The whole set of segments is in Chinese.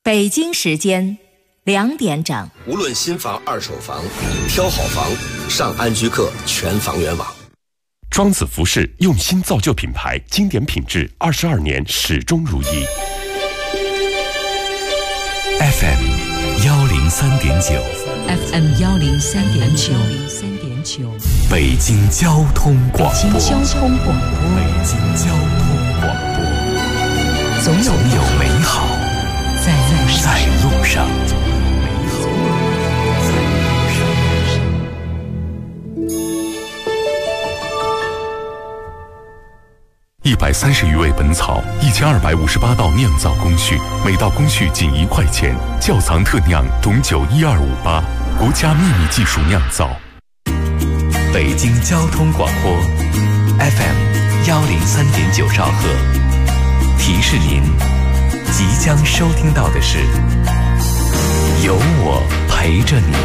北京时间2点整。 无论新房、二手房，挑好房，上安居客全房源网。 庄子服饰用心造就品牌，经典品质，22年始终如一。 FM 103.9 FM 103.9 北京交通广播。 北京交通广播。总有美好在路上。130余味本草，1258道酿造工序，每道工序仅1块钱。窖藏特酿种酒12588，国家秘密技术酿造。北京交通广播 FM 103.9兆赫，提示您即将收听到的是有我陪着你。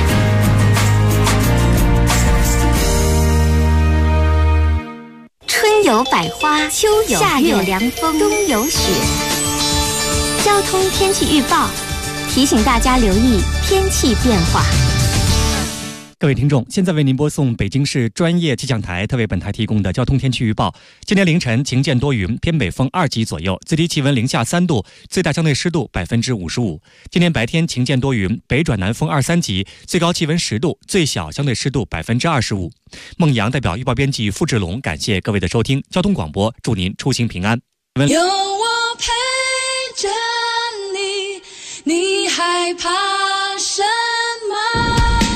春有百花，秋有夏有凉风，冬有雪。交通天气预报提醒大家留意天气变化。 各位听众，现在为您播送北京市专业气象台特为本台提供的交通天气预报。今天凌晨晴见多云，偏北风2级左右，最低气温零下3度，最大相对湿度55%。今天白天晴见多云，北转南风2、3级，最高气温10度，最小相对湿度25%。孟阳代表预报编辑付志龙，感谢各位的收听。交通广播祝您出行平安。 有我陪着你，你害怕什么？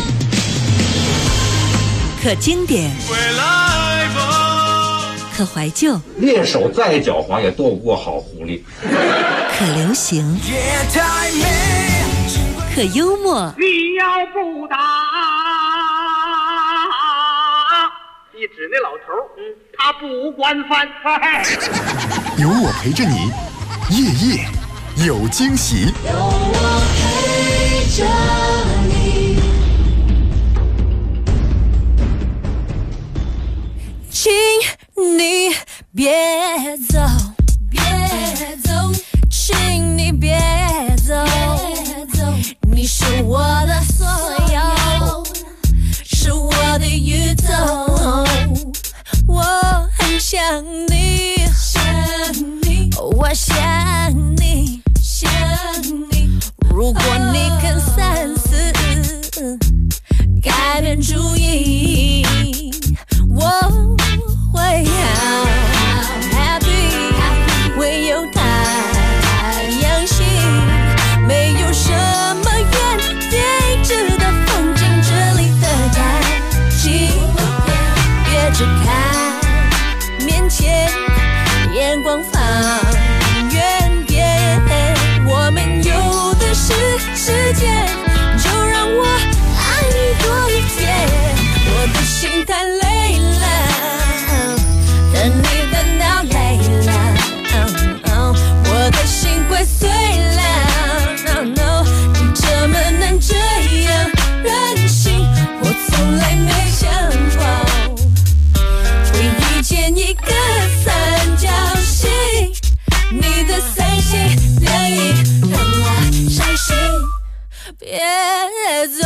可经典，可怀旧， 猎手再狡猾也斗不过好狐狸。 可流行，可幽默。 你要不打，一指那老头，他不管饭。 有我陪着你，夜夜有惊喜。 有我陪着你。请你别走，别走，请你别走，你是我的所有，是我的宇宙，我很想你，我想你，如果你肯三思，改变主意，我会好 happy， 会有太阳星，没有什么远对着的风景，这里的感情，别只看面前，眼光放远点，我们有的是时间，就让我爱你多一点，我的心太累了，等你等到累了，我的心快碎了， no no， 你怎么能这样任性，我从来没想过会遇见一个三角形，你的三心两意让我伤心，别走，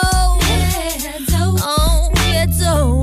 别走，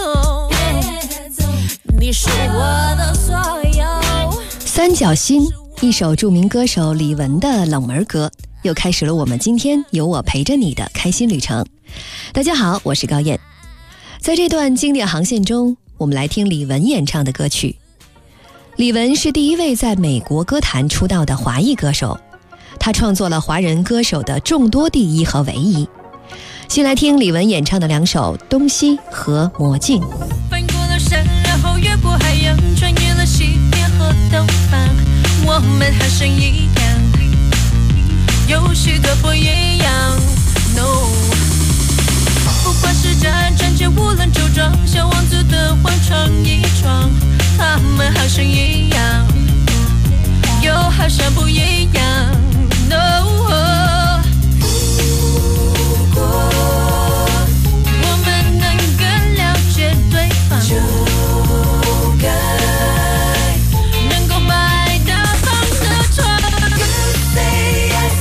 你是我的所有。 三角心，一首著名歌手李玟的冷门歌，又开始了我们今天有我陪着你的开心旅程。大家好，我是高燕。在这段经典航线中，我们来听李玟演唱的歌曲。李玟是第一位在美国歌坛出道的华裔歌手，她创作了华人歌手的众多第一和唯一。先来听李玟演唱的2首《东西》和《魔镜》。 翻过了山，然后越过海洋，穿越了西边和东方，我们还是一样，有许多不一样。No， 不管是战前无论周庄，小王子的荒闯一闯，他们好像一样，又好像不一样。No。就该能够买到房的床。You say yes,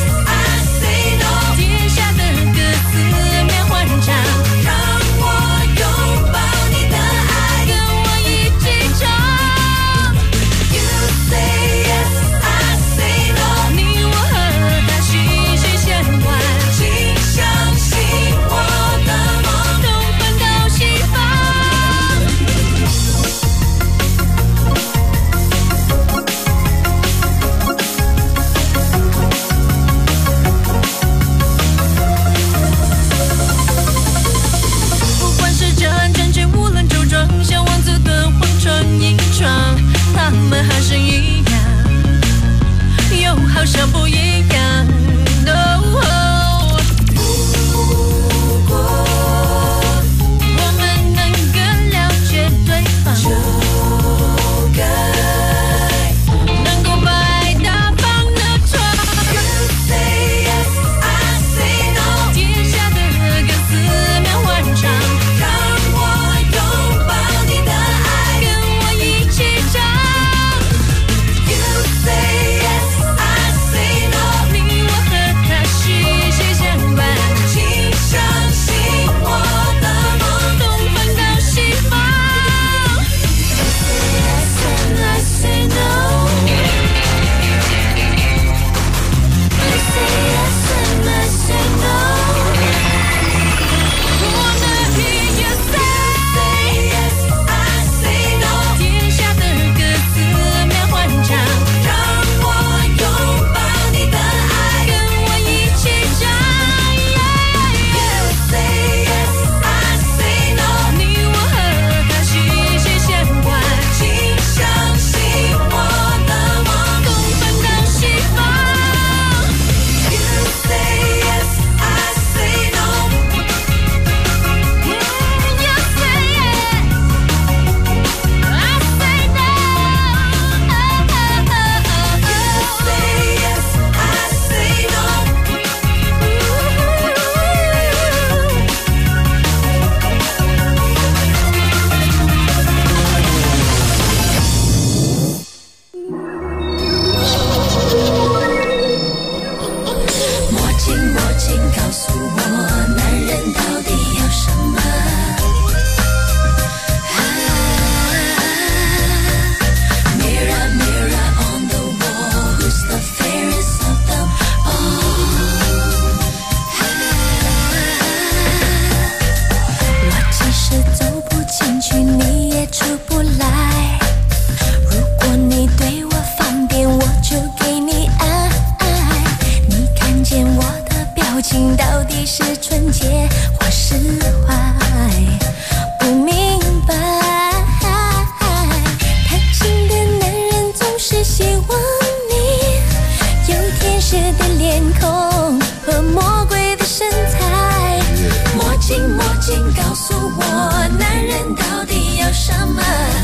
面孔和魔鬼的身材。魔镜魔镜告诉我，男人到底要什么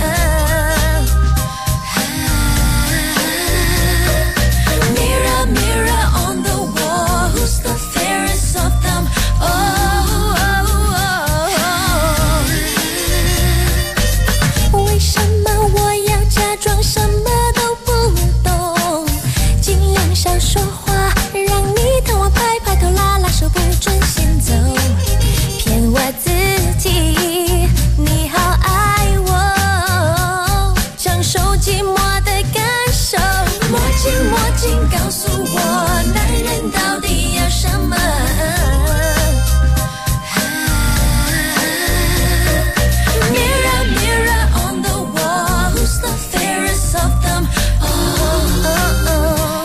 ？Mirror mirror on the wall, who's the fairest of them all?为什么我要假装什么都不懂？尽量少说话，让你疼我拍拍头拉拉手，不准先走，骗我自己你好爱我，享受寂寞的感受。魔镜魔镜告诉我，男人到底要什么？Mirror mirror on the wall, who's the fairest of them all?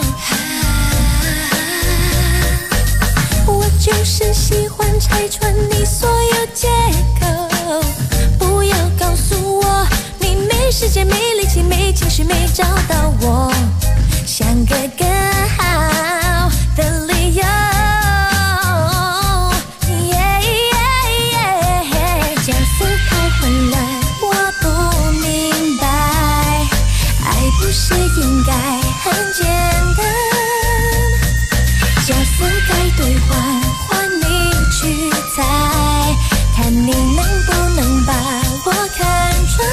我就是喜欢拆穿你所有借口，不要告诉我你没时间没力气没情绪没找到我，想个更好的理由。角色太混乱，我不明白，爱不是应该很简单，角色该兑换，换你去猜，看你能不能把我看穿。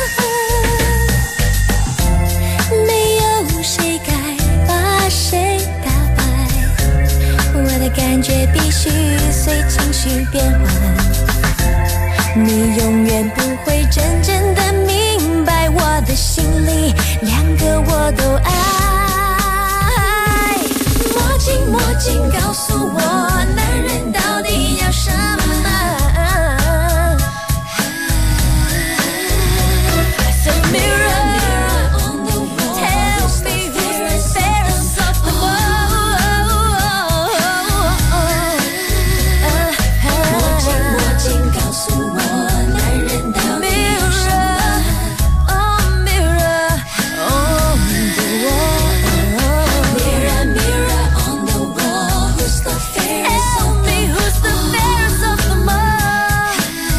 没有谁该把谁打败，我的感觉必须随情绪变换，你永远不会真正的明白我的心里两个我都爱。魔镜魔镜告诉我，男人到底要什么？So mirror mirror on the wall, tell me who's the fairest of them all? 魔镜魔镜告诉我，男人到底要什么？Mirror on the wall, mirror mirror on the wall, who's the fairest of them all? Tell me who's the fairest of them all?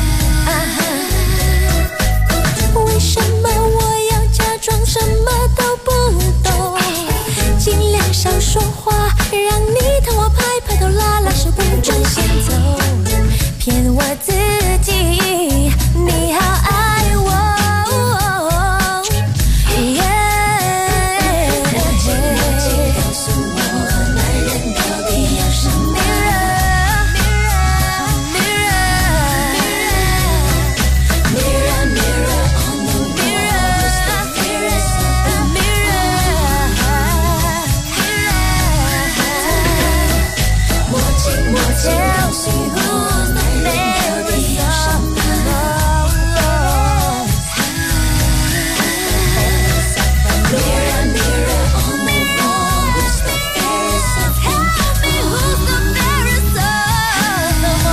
为什么我要假装什么都不懂？尽量少说话，让你疼我拍拍头拉拉手，不准先走，骗我自己你好爱我。告诉我，男人到底要什么？Mirror mirror on the wall, who's the fairest of them all? 魔镜魔镜告诉我，男人到底要什么？Mirror mirror on the wall, who's the fairest of them all? Tell me who's the fairest of them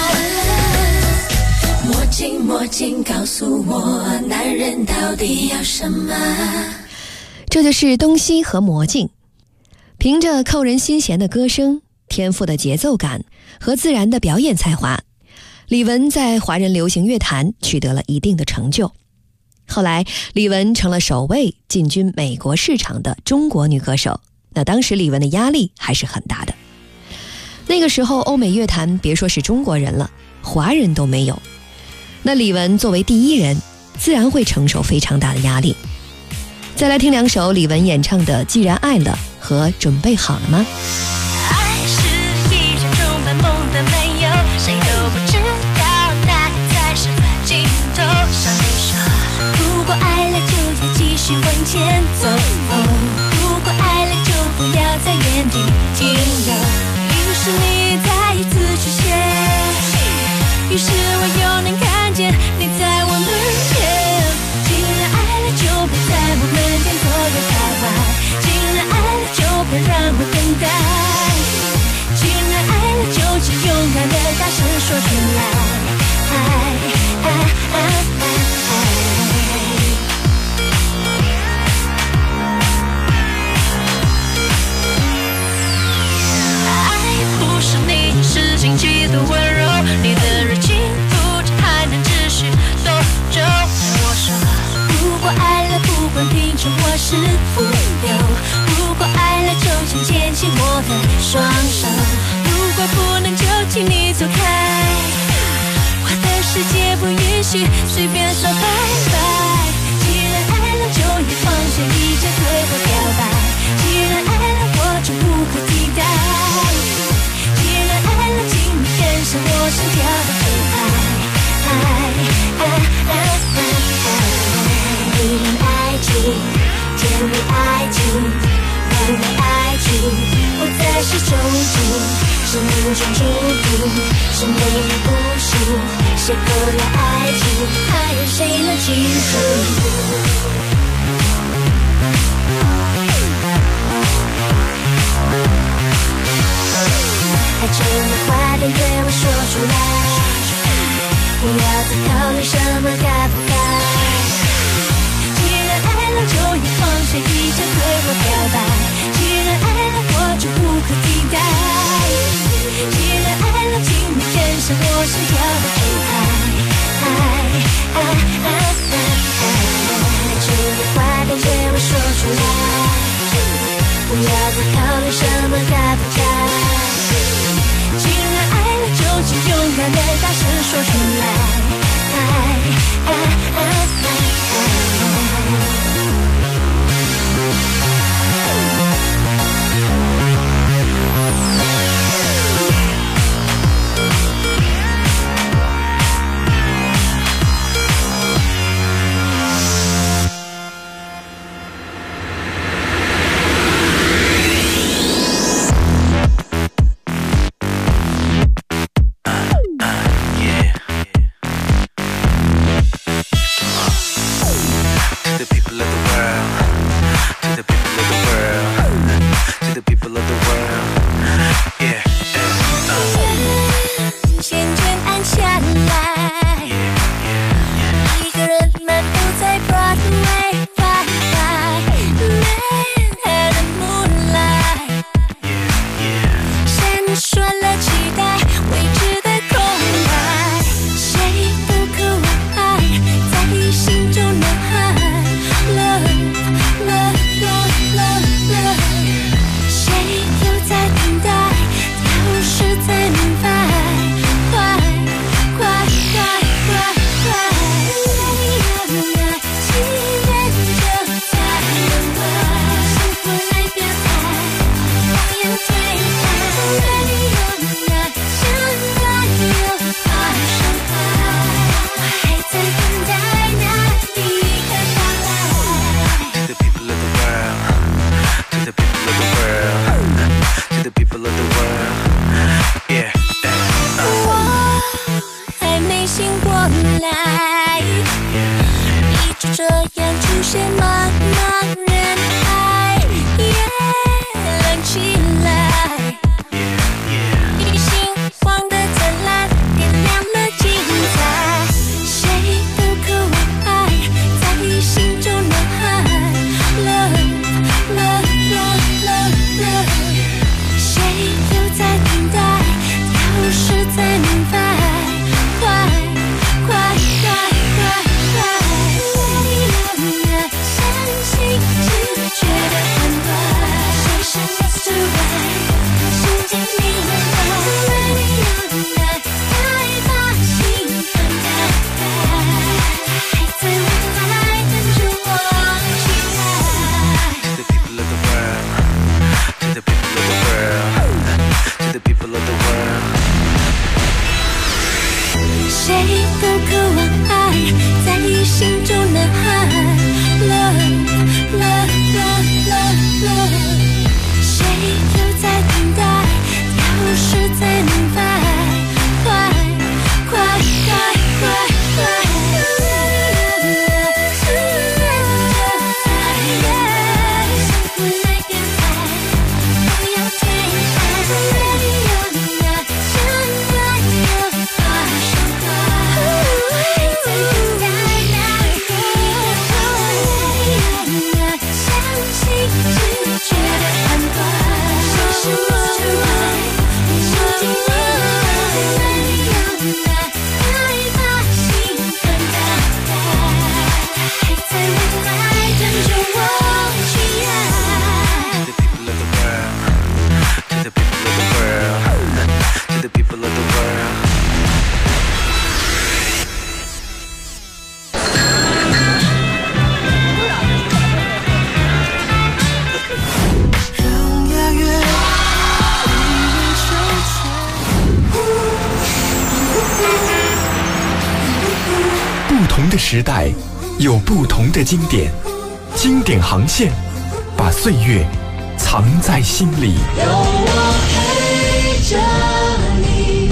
all? 魔镜魔镜告诉我，男人到底要什么？ 这就是东西和魔镜。凭着扣人心弦的歌声、天赋的节奏感和自然的表演才华，李玟在华人流行乐坛取得了一定的成就。后来，李玟成了首位进军美国市场的中国女歌手。那当时李玟的压力还是很大的。那个时候，欧美乐坛别说是中国人了，华人都没有。那李玟作为第一人，自然会承受非常大的压力。再来听两首李玟演唱的《既然爱了》和《准备好了吗》。 爱是一场充满梦的漫游，谁都不知道哪里才是尽头。上你说，如果爱了就要继续往前走，如果爱了就不要在原地停留。于是你再一次出现，于是我又能看见你在我门前。既然爱了就别在我门前左右徘徊，既然爱了就别让我等待，既然爱了就请勇敢的大声说出来，爱。 心牵起我的双手。如果不能就请你走开，我的世界不允许随便说拜拜。既然爱了就要放下一切对我表白，既然爱了我就无可替代，既然爱了请你跟上我心跳的节拍。依然爱情，甜蜜爱情，完美爱情，不再是憧憬，生命中注定，是美丽故事，邂逅了爱情，还有谁能记住？爱情的话别对我说出来，不要再考虑什么该不该。既然爱了就要放下一切对我表白，既然爱了我就无可替代，既然爱了请你跟上我心跳的节拍。爱情的话别对我说出来，不要再考虑什么该不该。既然爱了就请勇敢的大声说出来。 同的时代，有不同的经典，经典航线，把岁月藏在心里。 有我陪着你。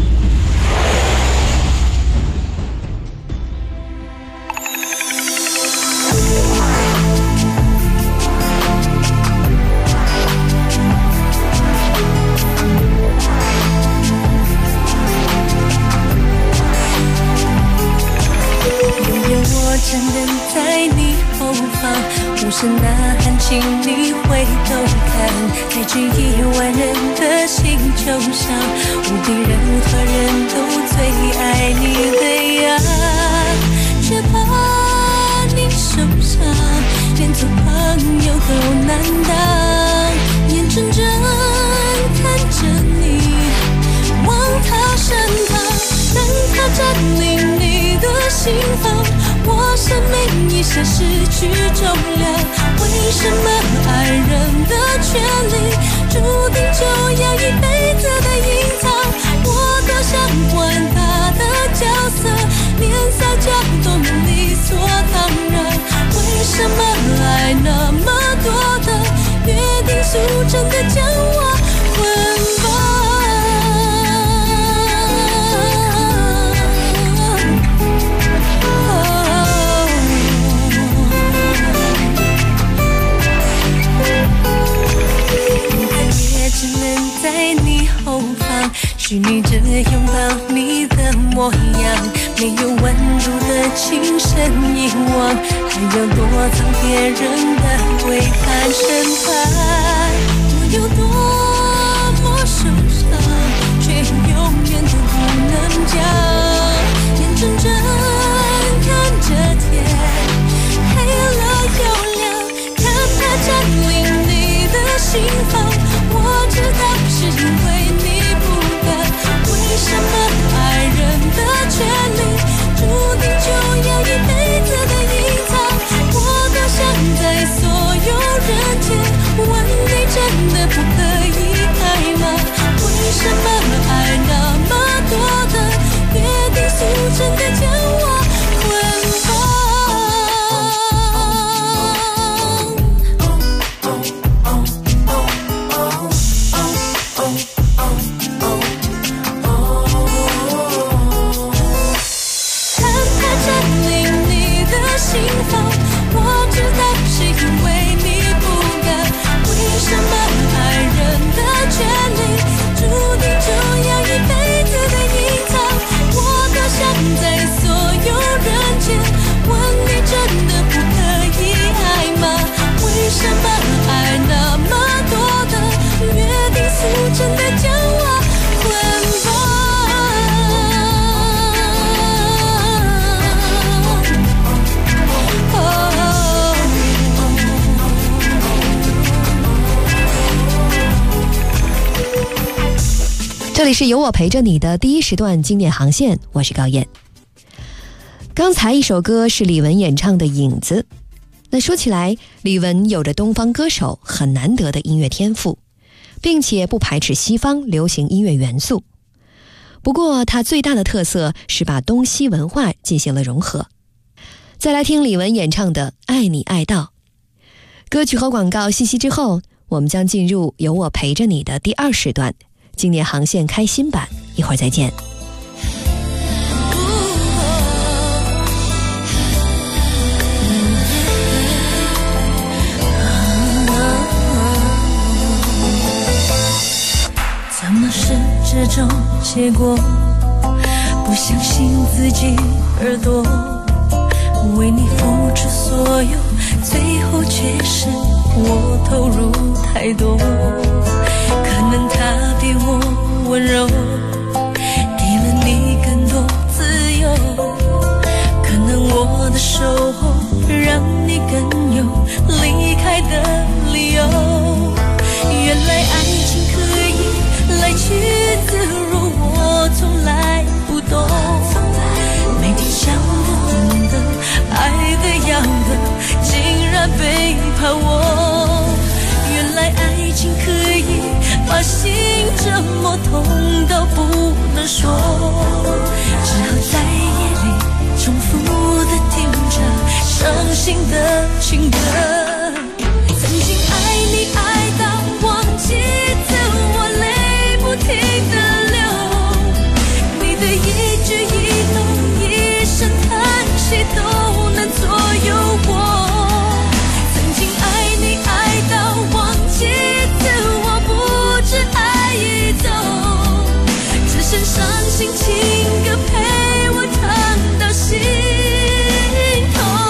站等在你后方，无声呐喊，请你回头看，在这1万人的星球上，无比任何人都最爱你的样，却怕你受伤，连做朋友都难当，眼睁睁看着你往他身旁，等他占领你的心房，我生命一下失去重量，为什么爱人的权利注定就要一辈子的隐藏？我多想换他的角色，连撒娇都能理所当然，为什么爱那么多的约定俗成的将我捆绑？只能在你后方，虚拟着拥抱你的模样，没有温度的情深遗忘，还有躲藏别人的背叛审判。我有多么受伤，却永远都不能讲，眼睁睁看着天黑了又亮，看它占领你的心房，我知道是因为你不敢，为什么爱人的权利注定就要一辈子的隐藏？我多想在所有人间问你，真的不可以爱吗？为什么爱那么多的约定俗成的将我捆绑？心房，我知道是因为你不敢，为什么爱人的权利注定就要一辈子的隐藏？我多想在所有人间问你，真的不可以爱吗？为什么爱那么多的约定俗成的将我捆绑？ 这里是有我陪着你的第一时段经典航线，我是高燕。刚才一首歌是李玟演唱的《影子》。那说起来，李玟有着东方歌手很难得的音乐天赋，并且不排斥西方流行音乐元素。不过她最大的特色是把东西文化进行了融合。再来听李玟演唱的《爱你爱到》。歌曲和广告信息之后，我们将进入有我陪着你的第二时段经典航线开心版，一会儿再见。 怎么是这种结果？不相信自己耳朵，为你付出所有，最后却是我投入太多。可能他比我温柔，给了你更多自由，可能我的守候让你更有离开的理由。原来爱情可以来去自如，我从来不懂，每天想的爱的要的竟然背叛我。原来爱情可以把心折磨痛到不能说，只好在夜里重复心的情歌。曾经爱你爱到忘记自我，泪不停地流，你的一举一动一声叹息都能左右我。曾经爱你爱到忘记自我，不知爱已走，只剩伤心情歌陪我唱到心痛。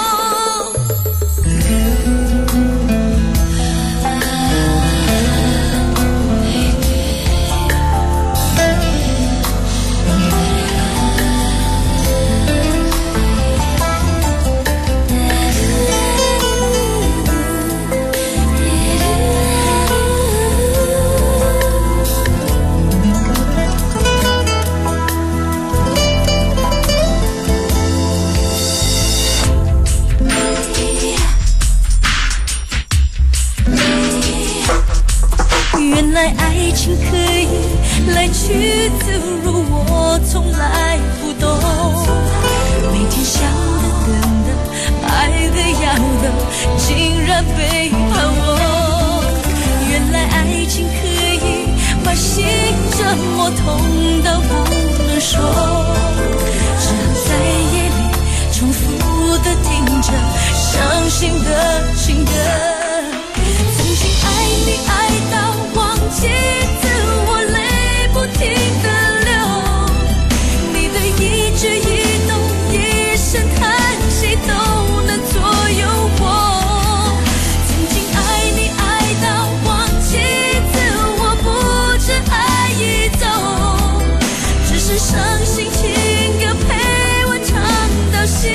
原来爱情可以来去自如，我从来不懂。每天想的等的爱的要的，竟然背叛我。原来爱情可以把心折磨痛到不能说，只好在夜里重复的听着伤心的情歌。曾经爱你爱到忘记自我，泪不停地流，你的一举一动一声叹息都能左右我。曾经爱你爱到忘记自我，不知爱已走，只是伤心情歌陪我唱到心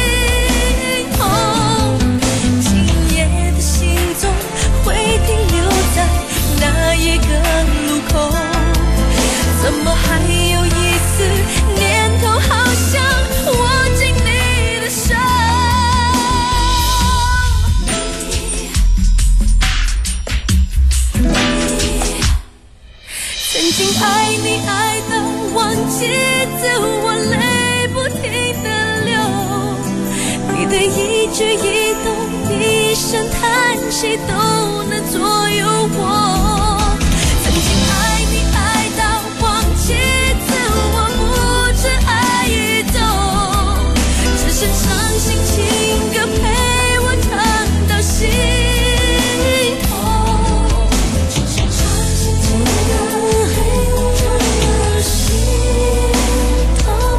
痛。今夜的行踪会停留在那一个路口，怎么还有一丝念头，好想握紧你的手。曾经爱你爱到忘记自我，泪不停地流，你的一举一动一声叹息都能左右我。曾经爱你爱到忘记自我，不知爱已走，只剩伤心情歌陪我唱到心痛，只剩伤心情歌陪我唱到心痛。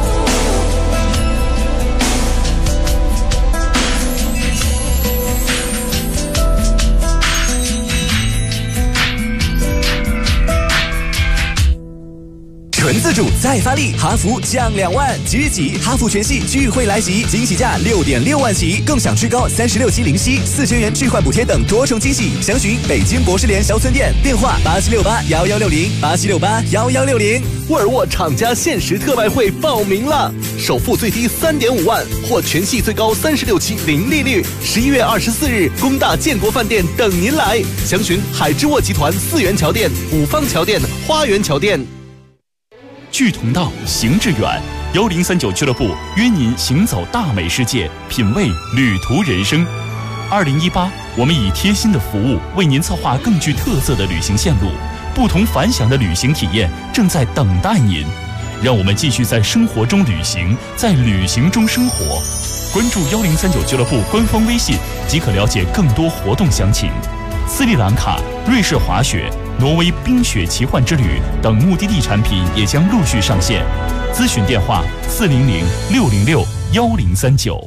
纯自主再发力，哈弗降2万，即日起哈弗全系聚会来袭，惊喜价6.6万起，更享最高36期零息，4000元置换补贴等多重惊喜。详询北京博士联小村店，电话87681160，87681160。 沃尔沃厂家限时特卖会报名了，首付最低3.5万，或全系最高36期零利率。11月24日，工大建国饭店等您来。详询海之沃集团4元桥店、五方桥店、花园桥店。 聚同道，行致远，1039俱乐部约您行走大美世界，品味旅途人生。2018，我们以贴心的服务为您策划更具特色的旅行线路，不同凡响的旅行体验正在等待您。让我们继续在生活中旅行，在旅行中生活。关注1039俱乐部官方微信即可了解更多活动详情。斯里兰卡、瑞士滑雪、挪威冰雪奇幻之旅等目的地产品也将陆续上线。咨询电话400-606-1039。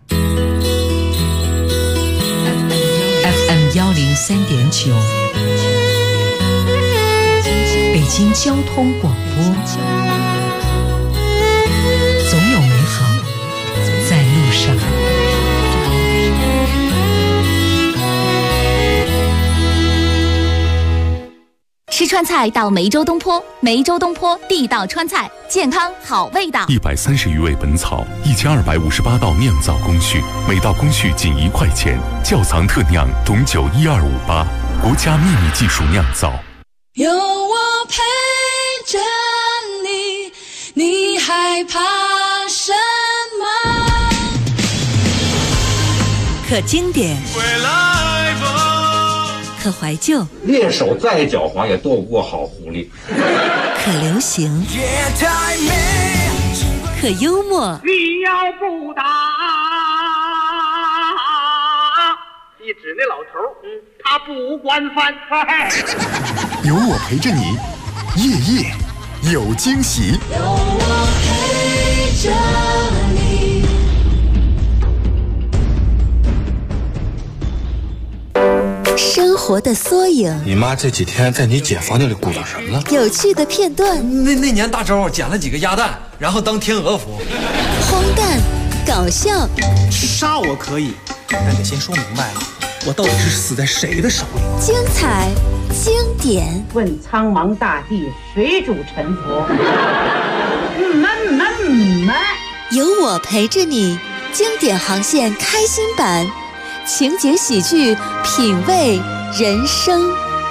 FM 103.9，北京交通广播，总有美好在路上。 吃川菜到梅州东坡，梅州东坡地道川菜，健康好味道。 130余味本草，1258道酿造工序，每道工序仅1块钱，窖藏特酿董酒12588，国家秘密技术酿造。 有我陪着你，你害怕什么？ 可经典，可怀旧， 猎手再狡猾也斗不过好狐狸。 可流行，可幽默。 你要不打，一指那老头，他不惯犯。 有我陪着你，夜夜有惊喜。 有我陪着你。 生活的缩影， 你妈这几天在你姐房间里鼓捣什么呢？ 有趣的片段。 那年大周捡了几个鸭蛋，然后当天鹅服。 荒诞，搞笑。 杀我可以，但得先说明白了，我到底是死在谁的手里？ 精彩，经典。 问苍茫大地，谁主沉浮？ 有我陪着你，经典航线开心版。情景喜剧，品味人生。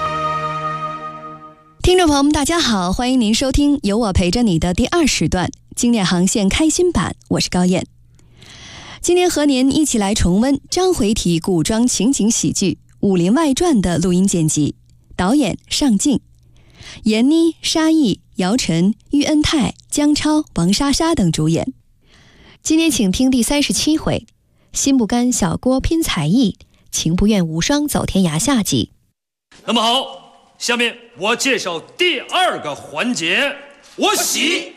听众朋友们，大家好，欢迎您收听有我陪着你的第2时段经典航线开心版，我是高燕。今天和您一起来重温章回体古装情景喜剧《武林外传》的录音剪辑，导演尚敬，闫妮、沙溢、姚晨、喻恩泰、姜超、王莎莎等主演。今天请听第37回，心不甘小郭拼才艺，情不愿无双走天涯下集。 那么好，下面我介绍第2个环节，我洗。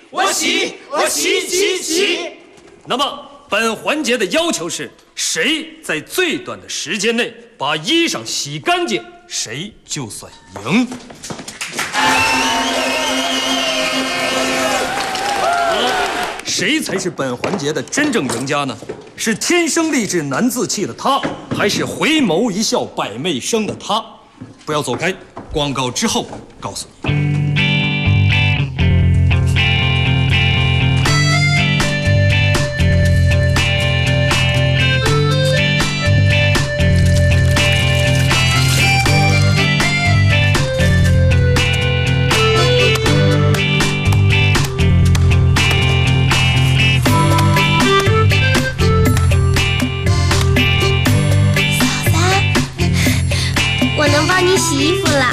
那么本环节的要求是，谁在最短的时间内把衣裳洗干净，谁就算赢。谁才是本环节的真正赢家呢？是天生丽质难自弃的他，还是回眸一笑百媚生的他？不要走开，广告之后告诉你。 洗衣服了，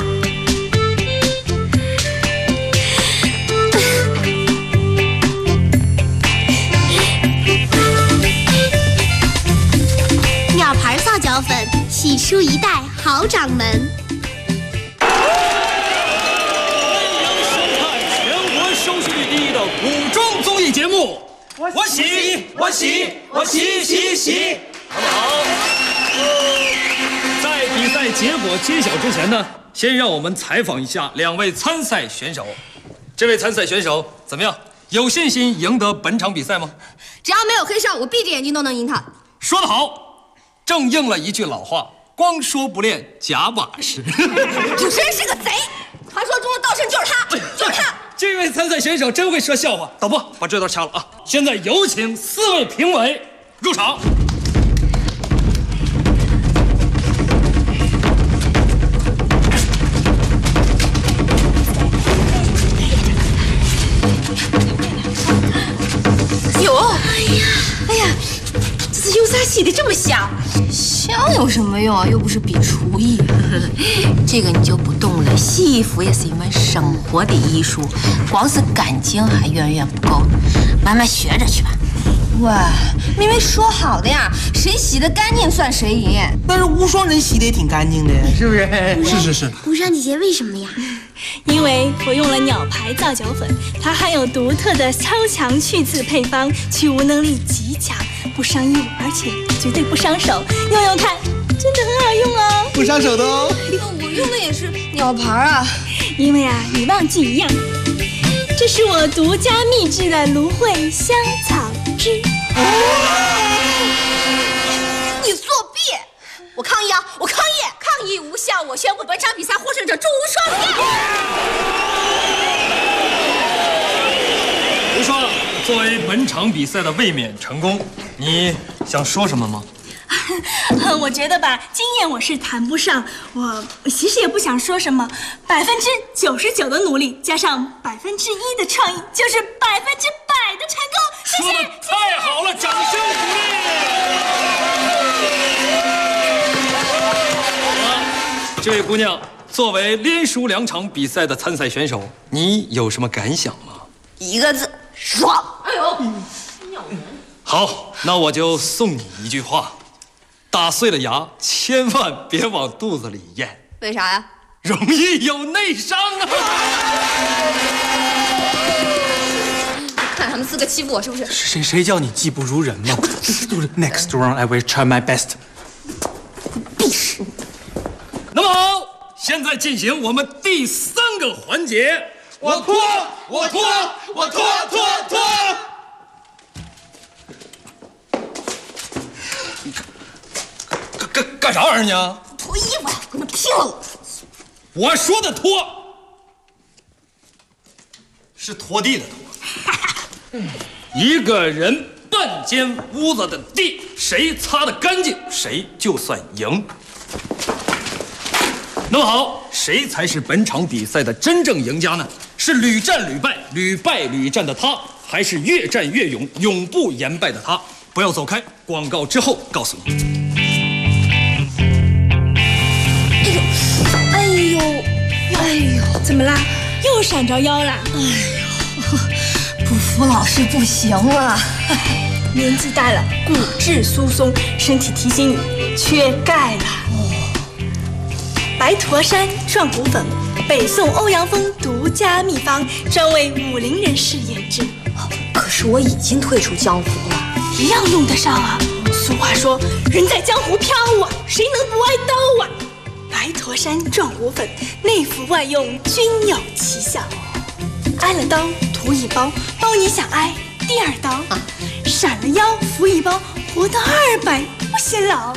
鸟牌皂角粉，洗出一代好掌门。 欢迎收看全国收视率第1的古装综艺节目。我洗。好。在比赛结果揭晓之前呢，先让我们采访一下2位参赛选手。这位参赛选手怎么样？有信心赢得本场比赛吗？ 只要没有黑哨，我闭着眼睛都能赢他。 说得好，正应了一句老话：光说不练，假把式。 主持人是个贼，传说中的道圣就是他，就是他。 这位参赛选手真会说笑话。导播，把这段掐了啊！现在有请4位评委入场。 哎呀，这次油菜洗的这么香，香有什么用啊？又不是比厨艺。 这个你就不懂了，洗衣服也是一门生活的艺术，光是干净还远远不够，慢慢学着去吧。 喂，明明说好的呀，谁洗的干净算谁赢。 但是无双人洗的也挺干净的，是不是？是。 无双姐姐为什么呀？ 因为我用了鸟牌皂角粉，它含有独特的超强去刺配方，去污能力极强，不伤衣物，而且绝对不伤手。用用看，真的很好用哦， 不伤手的哦。 我用的也是鸟牌啊， 因为你忘记一样，这是我独家秘制的芦荟香草汁。 你作弊！我抗议啊！我抗议！抗议无效！我宣布本场比赛获胜者朱无双。 无双，作为本场比赛的卫冕成功，你想说什么吗？ 我觉得吧，经验我是谈不上，我其实也不想说什么。99%的努力加上1%的创意，就是100%的成功。谢谢， 说得太好了，掌声鼓励！ 这位姑娘，作为连输2场比赛的参赛选手，你有什么感想吗？ 一个字，爽！哎呦， 好，那我就送你一句话：打碎了牙，千万别往肚子里咽。 为啥呀？ 容易有内伤啊！ 看他们4个欺负我是不是？ 谁叫你技不如人嘛？Next round I will try my best。 必死！ 那么好，现在进行我们第3个环节。 我脱！ 干啥玩意儿呢？ 脱衣服呀，给我听了！ 我说的脱，是拖地的拖。一个人半间屋子的地，谁擦得干净，谁就算赢。那么好，谁才是本场比赛的真正赢家呢？是屡战屡败、屡败屡战的他，还是越战越勇、永不言败的他？不要走开，广告之后告诉你。 哎呦，怎么啦？又闪着腰了？ 哎呦，不服老师不行啊！ 年纪大了，骨质疏松，身体提醒你缺钙了。白驼山壮骨粉，北宋欧阳锋独家秘方，专为50人士研制。 可是我已经退出江湖了， 一样用得上啊。俗话说，人在江湖飘啊，谁能不挨刀啊？白驼山壮骨粉，内服外用均有奇效。挨了刀涂一包，包你想挨第2刀；闪了腰服一包，活到200不显老。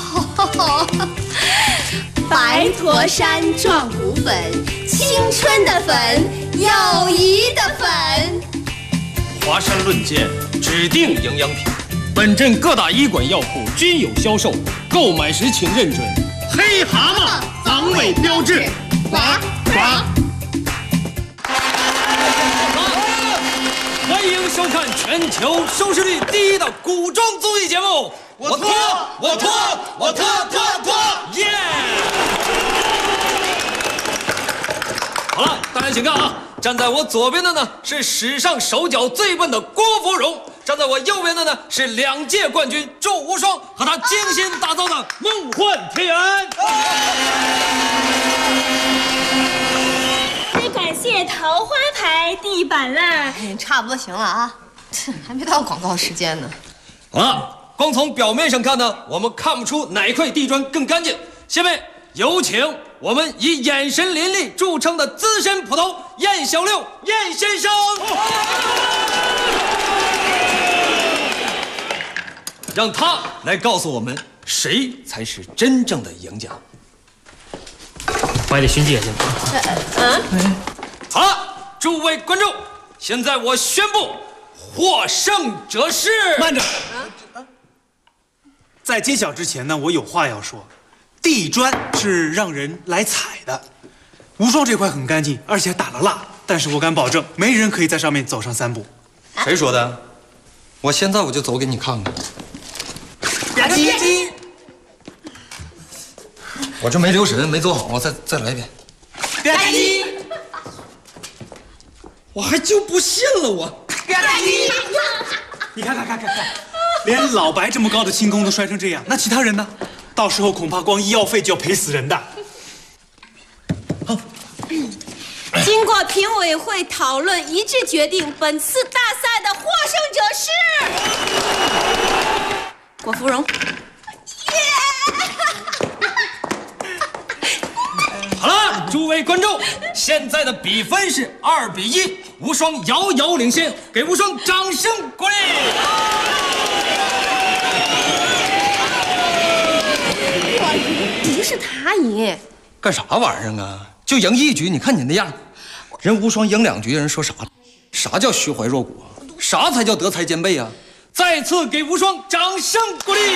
白驼山壮骨粉，青春的粉，友谊的粉。 华山论剑，指定营养品，本镇各大医馆药铺均有销售，购买时请认准黑蛤蟆防伪标志。 呱呱！ 欢迎收看全球收视率第1的古装综艺节目。我脱！耶！好了，大家请看啊，站在我左边的呢是史上手脚最笨的郭芙蓉，站在我右边的呢是2届冠军祝无双和他精心打造的梦幻田园。 得感谢桃花牌地板啦。 差不多行了啊，还没到广告时间呢。 好了，光从表面上看呢，我们看不出哪块地砖更干净。下面有请我们以眼神凌厉著称的资深捕头燕小六燕先生，让他来告诉我们谁才是真正的赢家。 快点，巡姐姐。 好了，诸位观众，现在我宣布，获胜者是…… 慢着，在揭晓之前呢，我有话要说。地砖是让人来踩的，无双这块很干净，而且打了蜡，但是我敢保证，没人可以在上面走上3步。 谁说的？我现在我就走给你看看。 吧唧！ 我这没留神，没做好，我再来一遍。 吧唧！ 我还就不信了，我。 吧唧！ 你看，连老白这么高的轻功都摔成这样，那其他人呢？到时候恐怕光医药费就要赔死人的。 经过评委会讨论，一致决定，本次大赛的获胜者是郭芙蓉。 好了，诸位观众，现在的比分是2比1，无双遥遥领先，给无双掌声鼓励。 不是他赢， 干啥玩意儿啊？就赢1局，你看你那样，人无双赢2局，人说啥？啥叫虚怀若谷？啥才叫德才兼备啊？再次给无双掌声鼓励。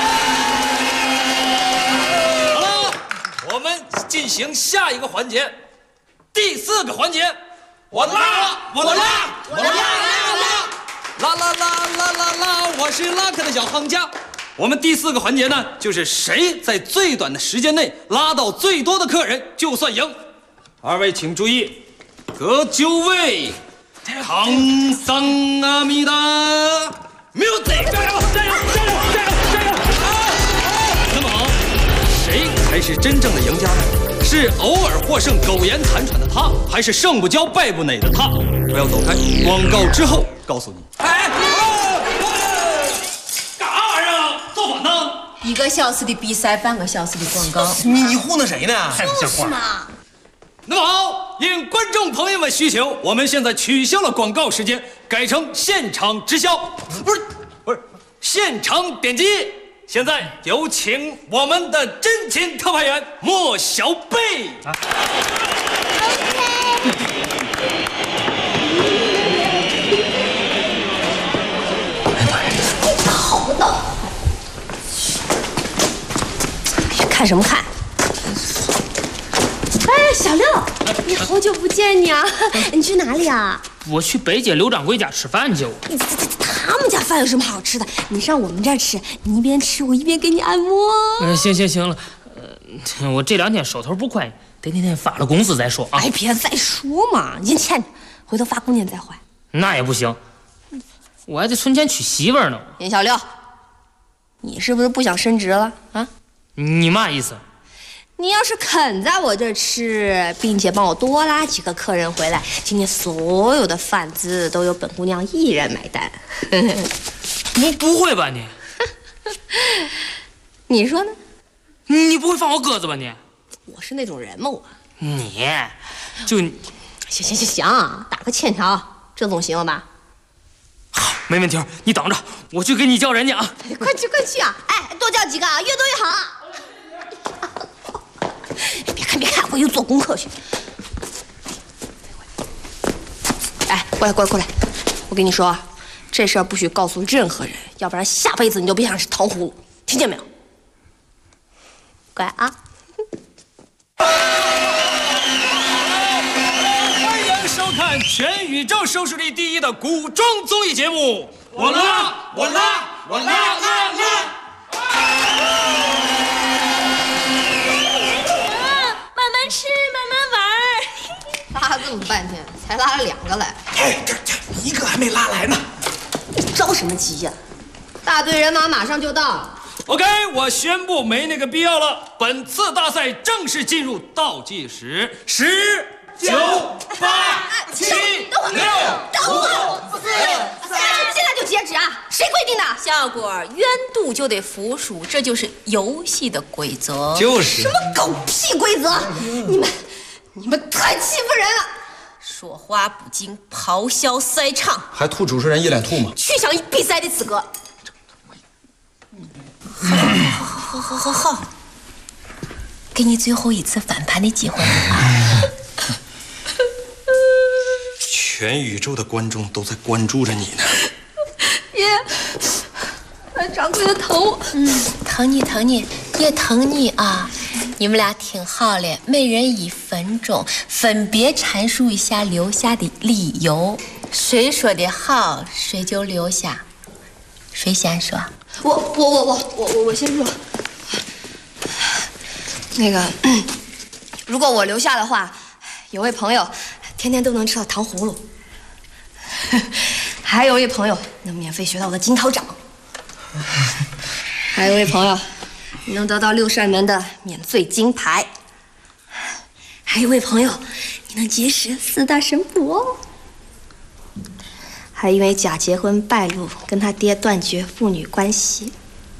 好了，我们进行下一个环节，第4个环节，我拉，啦啦啦啦啦啦啦，我是拉克的小行家。 我们第4个环节呢，就是谁在最短的时间内拉到最多的客人就算赢。2位请注意，各9位，唐桑阿弥达 ，music， 加油！那么，谁才是真正的赢家呢？是偶尔获胜、苟延残喘的他，还是胜不骄、败不馁的他？不要走开，广告之后告诉你。哎，干啥玩意儿啊？造反呢 ？1个小时的比赛，半个小时的广告。 你糊弄谁呢？ 太不像话了。 那么好，应观众朋友们需求，我们现在取消了广告时间，改成现场直销。不是，现场点击。现在有请我们的真情特派员莫小贝。 好的。看什么看？哎，小六，你好久不见你啊！你去哪里啊？ 我去北街刘掌柜家吃饭去。 他们家饭有什么好吃的？你上我们这儿吃，你一边吃我一边给你按摩。 行了，我这2天手头不宽，得那天发了工资再说啊。 哎，别再说嘛，你先欠着，回头发工钱再还。 那也不行，我还得存钱娶媳妇儿呢。 小六，你是不是不想升职了啊？ 你嘛意思？ 你要是肯在我这儿吃，并且帮我多拉几个客人回来，今天所有的饭资都由本姑娘一人买单。 不会吧你？ 你说呢？ 你不会放我鸽子吧你？ 我是那种人吗我？ 你就行，打个欠条，这总行了吧？ 好，没问题，你等着，我去给你叫人家啊！ 快去啊！哎，多叫几个啊，越多越好啊！别看，回去做功课去。哎，过来！我跟你说，这事儿不许告诉任何人，要不然下辈子你就别想吃糖葫芦，听见没有？乖啊！ 欢迎收看全宇宙收视率第1的古装综艺节目。我拉！ 慢慢吃，慢慢玩。拉这么半天，才拉了2个来。 哎，这1个还没拉来呢。 着什么急呀？大队人马马上就到。 OK， 我宣布没那个必要了。本次大赛正式进入倒计时，10、9、8、7、6、 5、4、3，现在就截止啊！谁规定的？ 小果冤度就得服输，这就是游戏的规则。 就是什么狗屁规则？你们太欺负人了！ 说话不精，咆哮赛场， 还吐主持人一脸吐沫， 去抢比赛的资格。 好，给你最后一次翻盘的机会啊！ 全宇宙的观众都在关注着你呢。 爷，掌柜的疼我。 疼你，也疼你啊！你们俩听好了，每人1分钟，分别阐述一下留下的理由。谁说的好，谁就留下。谁先说？ 我先说。那个，如果我留下的话，有位朋友天天都能吃到糖葫芦，还有一位朋友能免费学到我的金涛掌，还有一位朋友你能得到6扇门的免罪金牌，还有一位朋友你能结识4大神婆，还因为假结婚败露跟他爹断绝父女关系，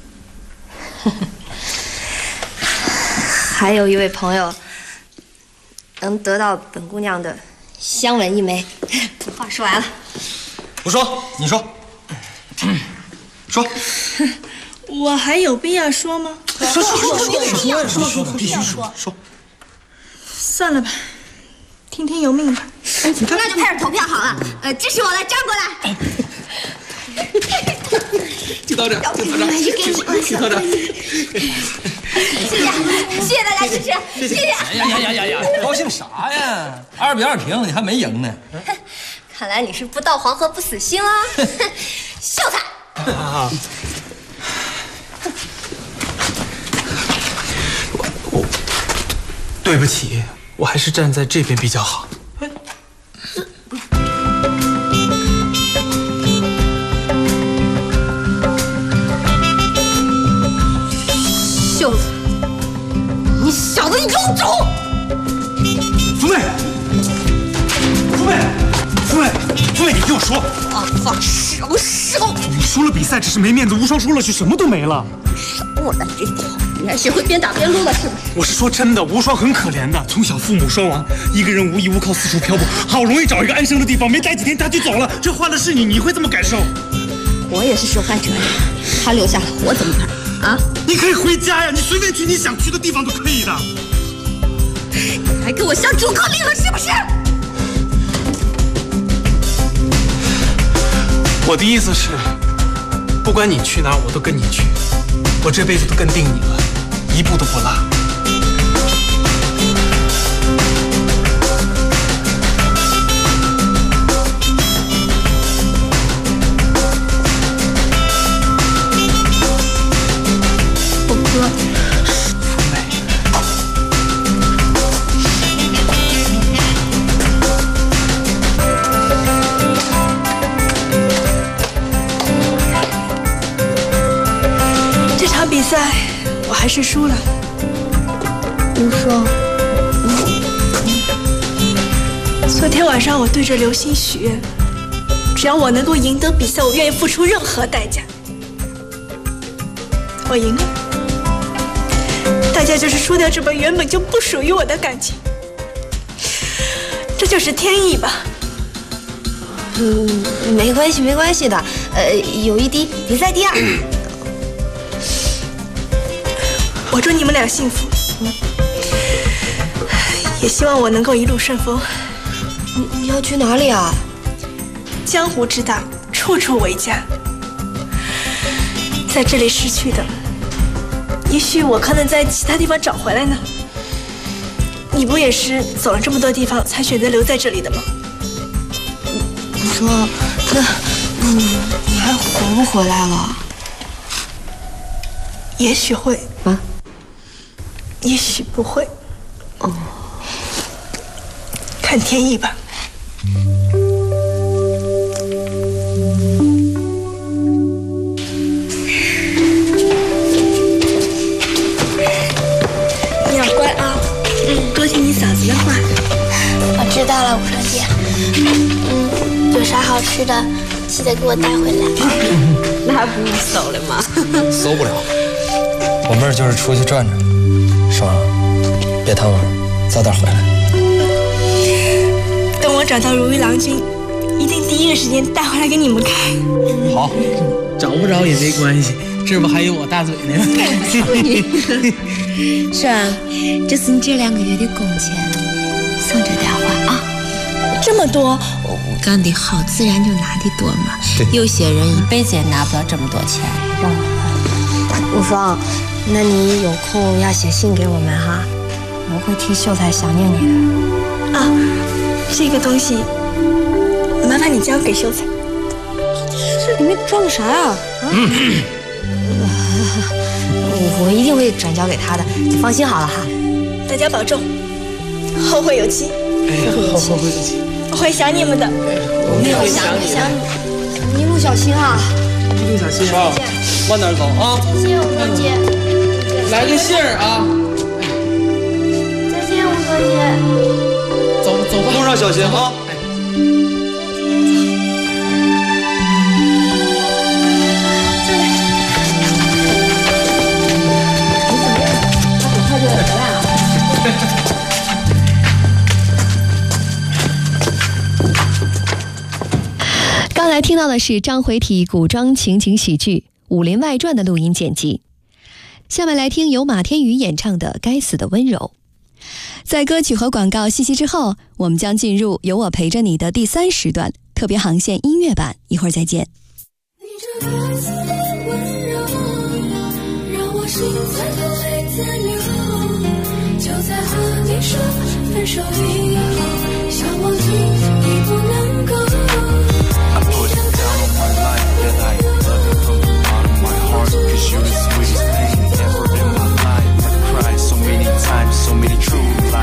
还有一位朋友能得到本姑娘的香吻1枚。话说完了。 不说，你说。说。 我还有必要说吗？ 说，必须说。 算了吧，听听由命吧。 那就开始投票好了。支持我的站过来。 就到这，金科长。 谢谢大家支持，谢谢。 呀，高兴啥呀？2比2平，你还没赢呢。 看来你是不到黄河不死心啦。秀才。 对不起，我还是站在这边比较好。 秀子，你小子有种！ 福妹，福妹，福妹，福妹，你听我说。 放手！ 你输了比赛只是没面子，无双输了就什么都没了。 少跟我来这套，你还学会边打边撸了是不是？ 我是说真的，无双很可怜的，从小父母双亡，一个人无依无靠，四处漂泊，好容易找一个安生的地方，没待几天他就走了。这换的是你，你会这么感受？ 我也是受害者呀，他留下了，我怎么办？啊！ 你可以回家呀，你随便去你想去的地方都可以的。 你还给我下逐客令了是不是？ 我的意思是，不管你去哪儿，我都跟你去。我这辈子都跟定你了，一步都不落。 比赛我还是输了。 无双， 昨天晚上我对着流星许愿，只要我能够赢得比赛，我愿意付出任何代价。我赢了，代价就是输掉这本原本就不属于我的感情。这就是天意吧？ 没关系的。友谊第一，比赛第二。 我祝你们俩幸福，也希望我能够一路顺风。 你要去哪里啊？ 江湖之大，处处为家。在这里失去的，也许我可能在其他地方找回来呢。你不也是走了这么多地方才选择留在这里的吗？ 我说，那你还回不回来了？ 也许会啊。 也许不会，看天意吧。你要乖啊，多听你嫂子的话。 我知道了，无双姐。有啥好吃的，记得给我带回来。 那还不用搜了吗？ 搜不了，我妹儿就是出去转转。爽，别贪玩，早点回来。 等我找到如意郎君，一定第一个时间带回来给你们看。 好， 找不着也没关系，这不还有我大嘴呢。 爽，这是你这2个月的工钱，送这点花啊。 这么多， 干得好，自然就拿得多嘛。有些人一辈子也拿不到这么多钱。 无双。那你有空要写信给我们哈，我会替秀才想念你的。啊，这个东西，麻烦你交给秀才。 这里面装的啥呀？我一定会转交给他的，你放心好了哈。 大家保重，后会有期。 后会有期。 我会想你们的。 我们也会想你。一路小心啊！ 一路小心啊！慢点走啊！ 谢谢无双姐。 来个信儿啊！ 再见，无双姐。 走吧，路上小心啊！ 快点回来啊！ 刚才听到的是章回体古装情景喜剧《武林外传》的录音剪辑。下面来听由马天宇演唱的《该死的温柔》。在歌曲和广告信息之后，我们将进入有我陪着你的第3时段特别航线音乐版，一会儿再见。 你这该死的温柔，让我心在痛里在流，就在和你说分手以后，想忘记已不能够。 I put it down on my life that I love you from the bottom of my heart, 'cause you're the sweetest thing ever in my life. I cried so many times, so many true lies.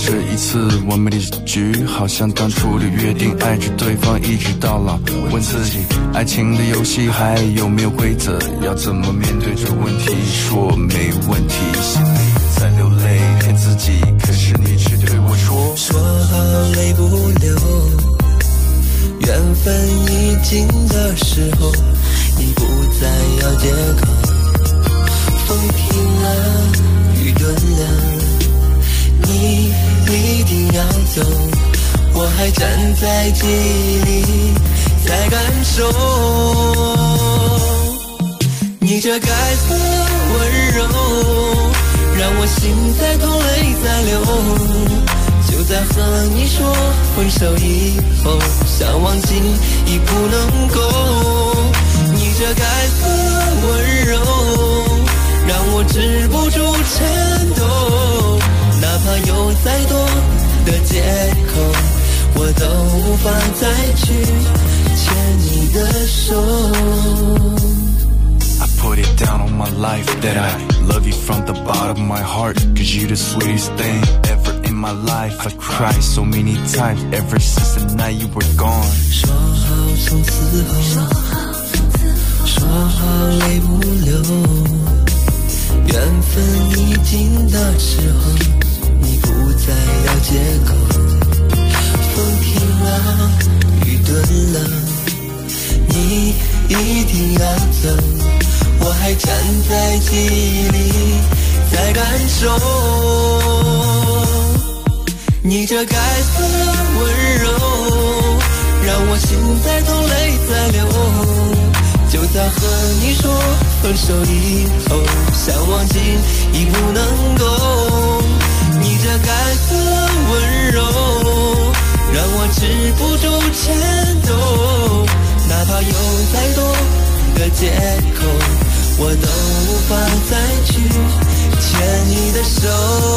这一次完美的结局，好像当初的约定，爱着对方一直到老。问自己，爱情的游戏还有没有规则？要怎么面对这问题？说没问题，心里在流泪，骗自己，可是你却对我说好泪不流。缘分已尽的时候，你不再要借口。风停了，雨顿了，你一定要走。我还站在记忆里，在感受你这该死的温柔，让我心在痛，泪在流。就在和你说分手以后，想忘记已不能够。你这该死的温柔，让我止不住颤抖。哪怕有再多的借口，我都无法再去牵你的手。 I put it down on my life that I love you from the bottom of my heart, cause you the sweetest thing ever in my life. I cried so many times ever since the night you were gone. 说好从此后，说好泪不流。缘分已尽的时候，你不再要借口。风停了，雨顿了，你一定要走。我还站在记忆里，在感受你这该死的温柔，让我心在痛，泪在流。就在和你说分手以后，想忘记已不能够。你这该死的温柔，让我止不住颤抖。哪怕有再多的借口，我都无法再去牵你的手。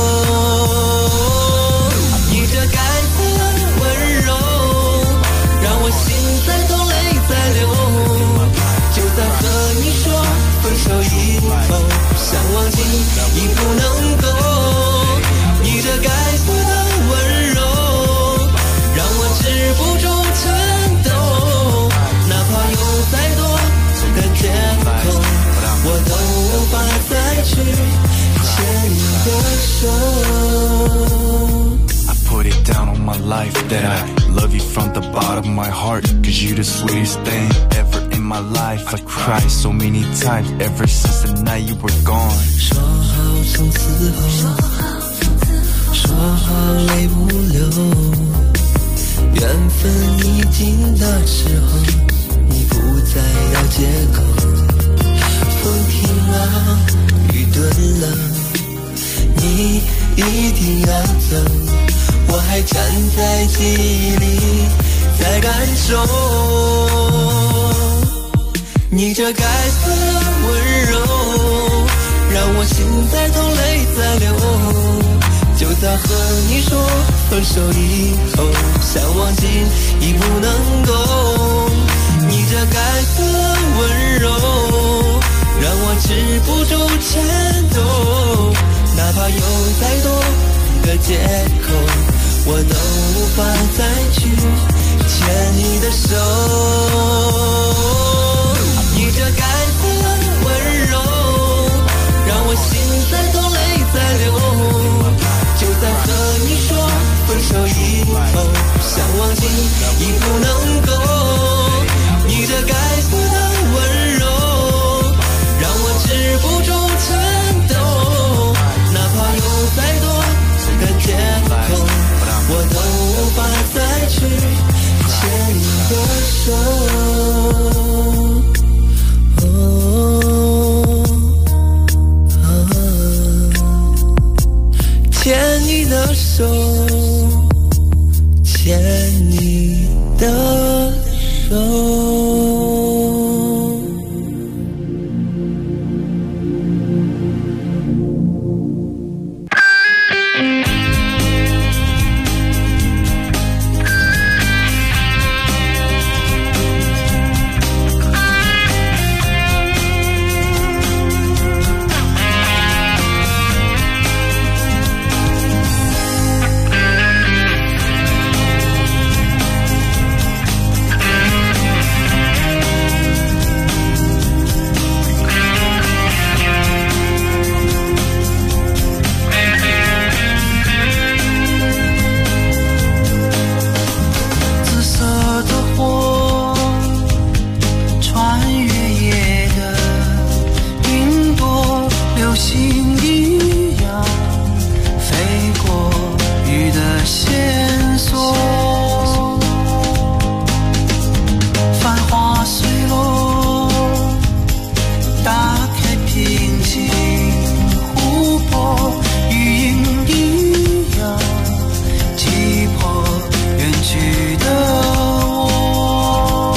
你这该死的温柔，让我心在痛，泪在流。就在和你说分手以后，想忘记已不能够。你这该死的温柔，让我止不住颤抖。哪怕有再多的借口，我都无法再去牵你的手。 I put it down on my life that I love you from the bottom of my heart, cause you the sweetest thing ever in my life. I cried so many times ever since the night you were gone. 说好从此后，说好泪不流。缘分已尽的时候，你不再要借口。风停了，雨顿了，你一定要走。我还站在记忆里，在感受你这该死的温柔，让我心在痛，泪在流。就在和你说分手以后，想忘记已不能够。你这该死的温柔，让我止不住颤抖。哪怕有再多的借口，我都无法再去牵你的手。你这该死的温柔，让我心在痛，泪在流。就在和你说分手以后，想忘记已不能够。你这该死的温柔，让我止不住颤抖。哪怕有再多的借口，我都无法再去牵你的手。 静湖泊，余音一样击破远去的我。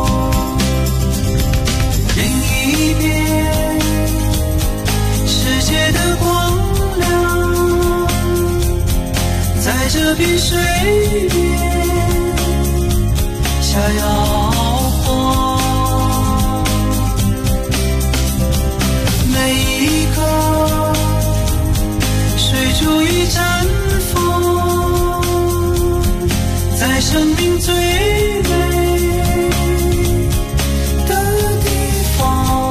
另一边，世界的光亮，在这片水面下摇晃。每一刻，水珠与绽放，在生命最美的地方。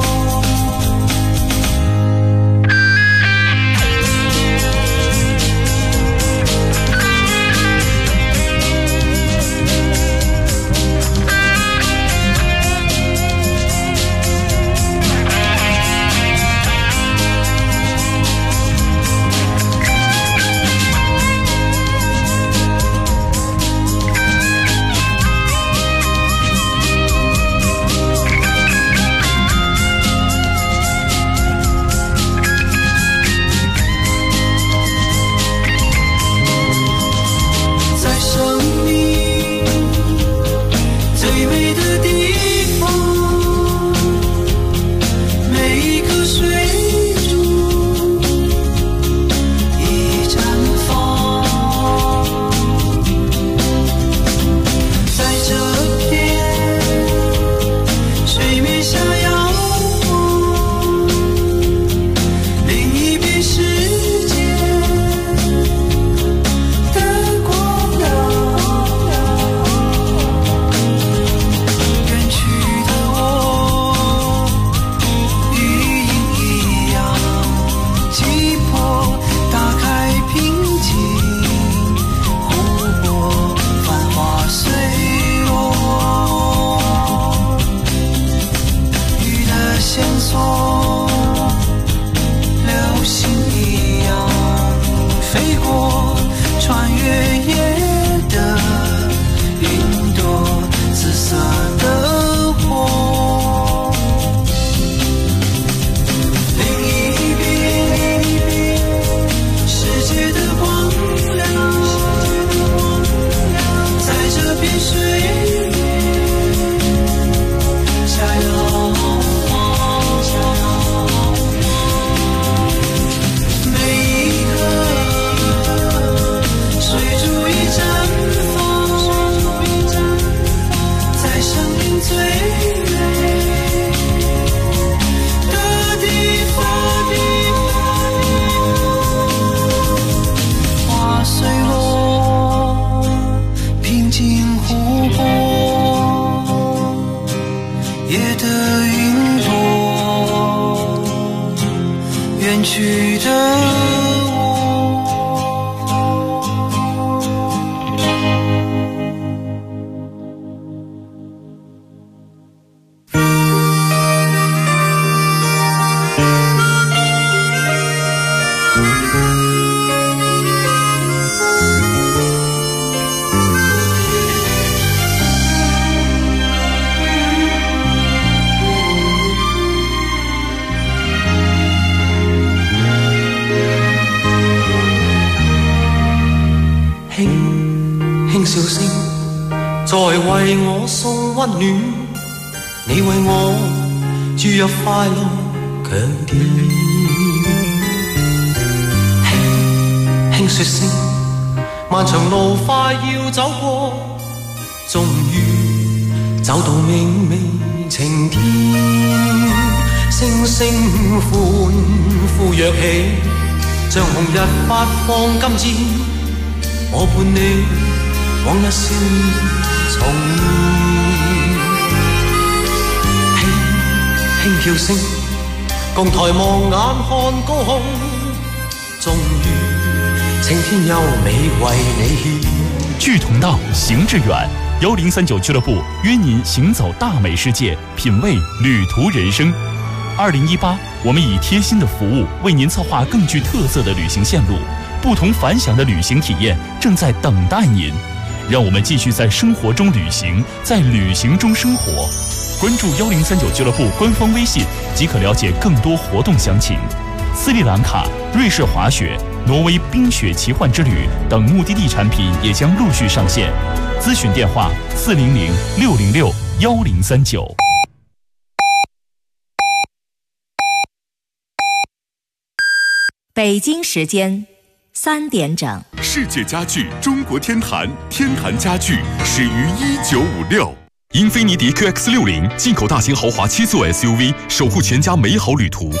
笑聲在為我送溫暖，你為我注入快樂強電。輕輕說聲，漫長路快要走過，終於走到明媚晴天。星星歡呼躍起，像紅日發放金箭，我伴你往日少年重現。輕輕叫聲，共抬望眼看高空，終於青天優美為你獻。 志同道，行致遠。1039俱樂部約您行走大美世界，品味旅途人生。2018，我们以贴心的服务为您策划更具特色的旅行线路，不同凡响的旅行体验正在等待您。让我们继续在生活中旅行，在旅行中生活。 关注1039俱乐部官方微信即可了解更多活动详情。斯里兰卡、瑞士滑雪、挪威冰雪奇幻之旅等目的地产品也将陆续上线。咨询电话400-606-1039。 北京时间3点整。 世界家具中国天坛，天坛家具始于1956。英菲尼迪 QX60 进口大型豪华7座 SUV， 守护全家美好旅途。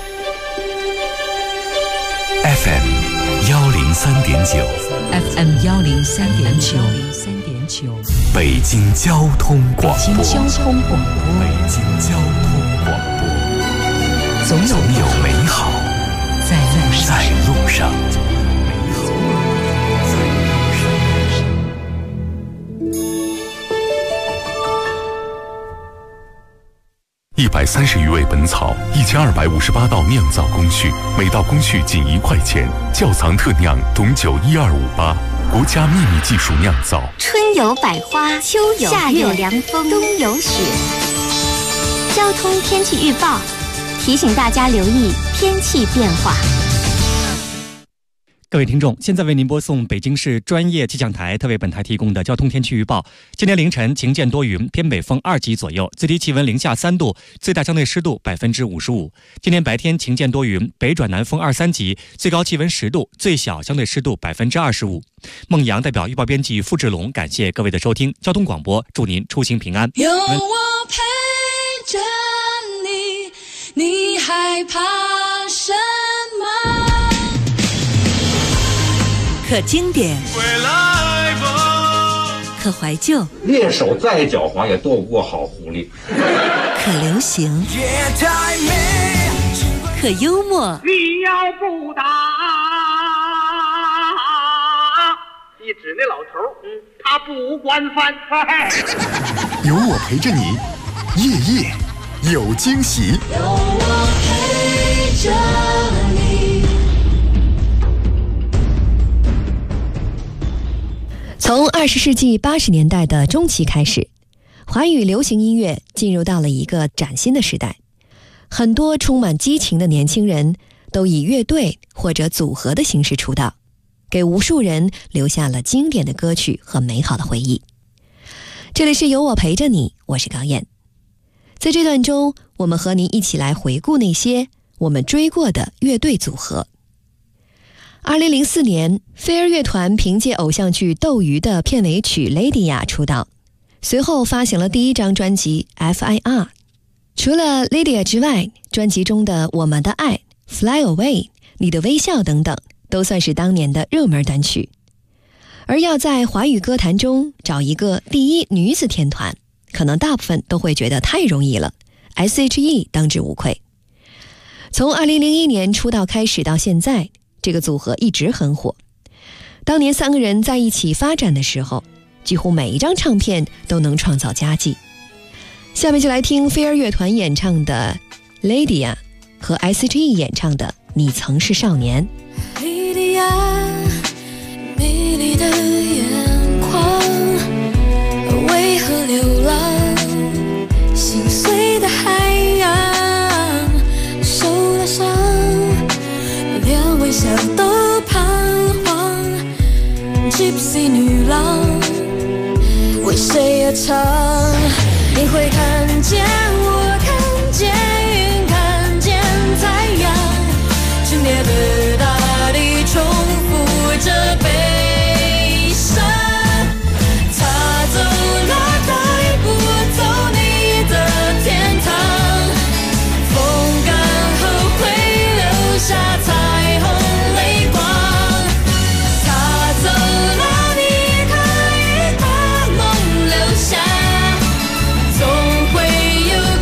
FM 103.9 FM 103.9 北京交通广播。 北京交通广播。 北京交通广播。总有美好在路上。 130余味本草，1258道酿造工序，每道工序仅1块钱。窖藏特酿董酒12588，国家秘密技术酿造。 春有百花，秋有夏有凉风，冬有雪。交通天气预报提醒大家留意天气变化。 各位听众，现在为您播送北京市专业气象台特为本台提供的交通天气预报。今天凌晨晴间多云，偏北风2级左右，最低气温零下3度，最大相对湿度55%。今天白天晴间多云，北转南风2、3级，最高气温10度，最小相对湿度25%。孟阳代表预报编辑付志龙，感谢各位的收听。交通广播，祝您出行平安。 有我陪着你，你害怕什么？ 可经典，可怀旧， 猎手再狡猾也斗不过好狐狸。 可流行，可幽默。 你要不打，一指那老头，他不惯犯。 有我陪着你，夜夜有惊喜。 有我陪着你。 从20世纪80年代的中期开始，华语流行音乐进入到了一个崭新的时代。很多充满激情的年轻人都以乐队或者组合的形式出道，给无数人留下了经典的歌曲和美好的回忆。这里是有我陪着你，我是高燕。在这段中，我们和您一起来回顾那些我们追过的乐队组合。2004年，飞儿乐团凭借偶像剧《斗鱼》的片尾曲《Lydia》出道，随后发行了第一张专辑 FIR。 除了 Lydia 之外，专辑中的《我们的爱》、Fly Away、你的微笑等等都算是当年的热门单曲。而要在华语歌坛中找一个第一女子天团，可能大部分都会觉得太容易了， SHE 当之无愧。从2001年出道开始到现在，这个组合一直很火。当年3个人在一起发展的时候，几乎每一张唱片都能创造佳绩。下面就来听飞儿乐团演唱的 Lydia 和 SHE 演唱的你曾是少年。 Lydia， 美丽的眼眶，为何流浪？心碎的海洋，受了伤，连微笑都彷徨。Gypsy 女郎，为谁而唱？你会看见我，看见云，看见太阳，沉淀的大地重复着悲伤。他走了，带不走你的天堂，风干后会留下彩虹泪光。他走了，你可以把梦留下，总会有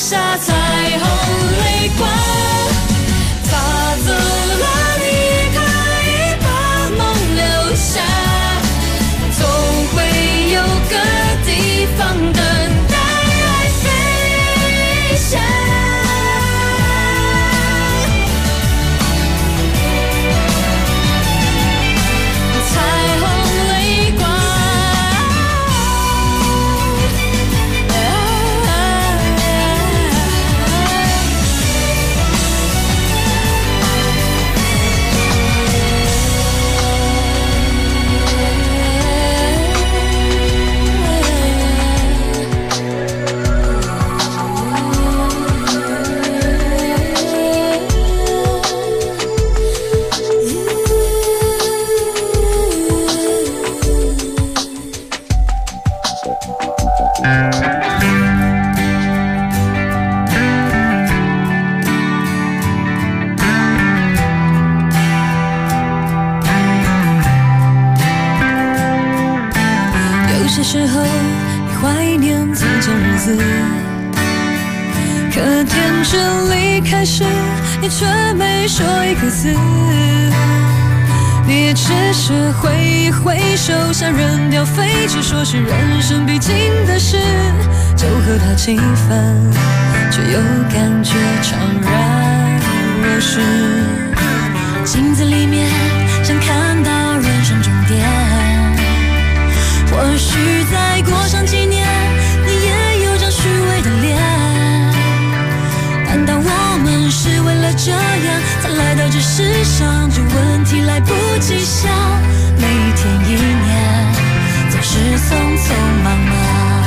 下彩虹泪光，他走了，你可以把梦留下，总会有个地方等待爱飞翔。有些时候你怀念从前日子，可天真离开时，你却没说一个字。你也只是挥一挥手，想扔掉废纸，说是人生必经的事，就和他几分，却又感觉怅然若失。镜子里面想看到人生终点，或许再过上几年，你也有张虚伪的脸。难道我们是为了这样才来到这世上？这问题来不及想，每一天一年总是匆匆忙忙。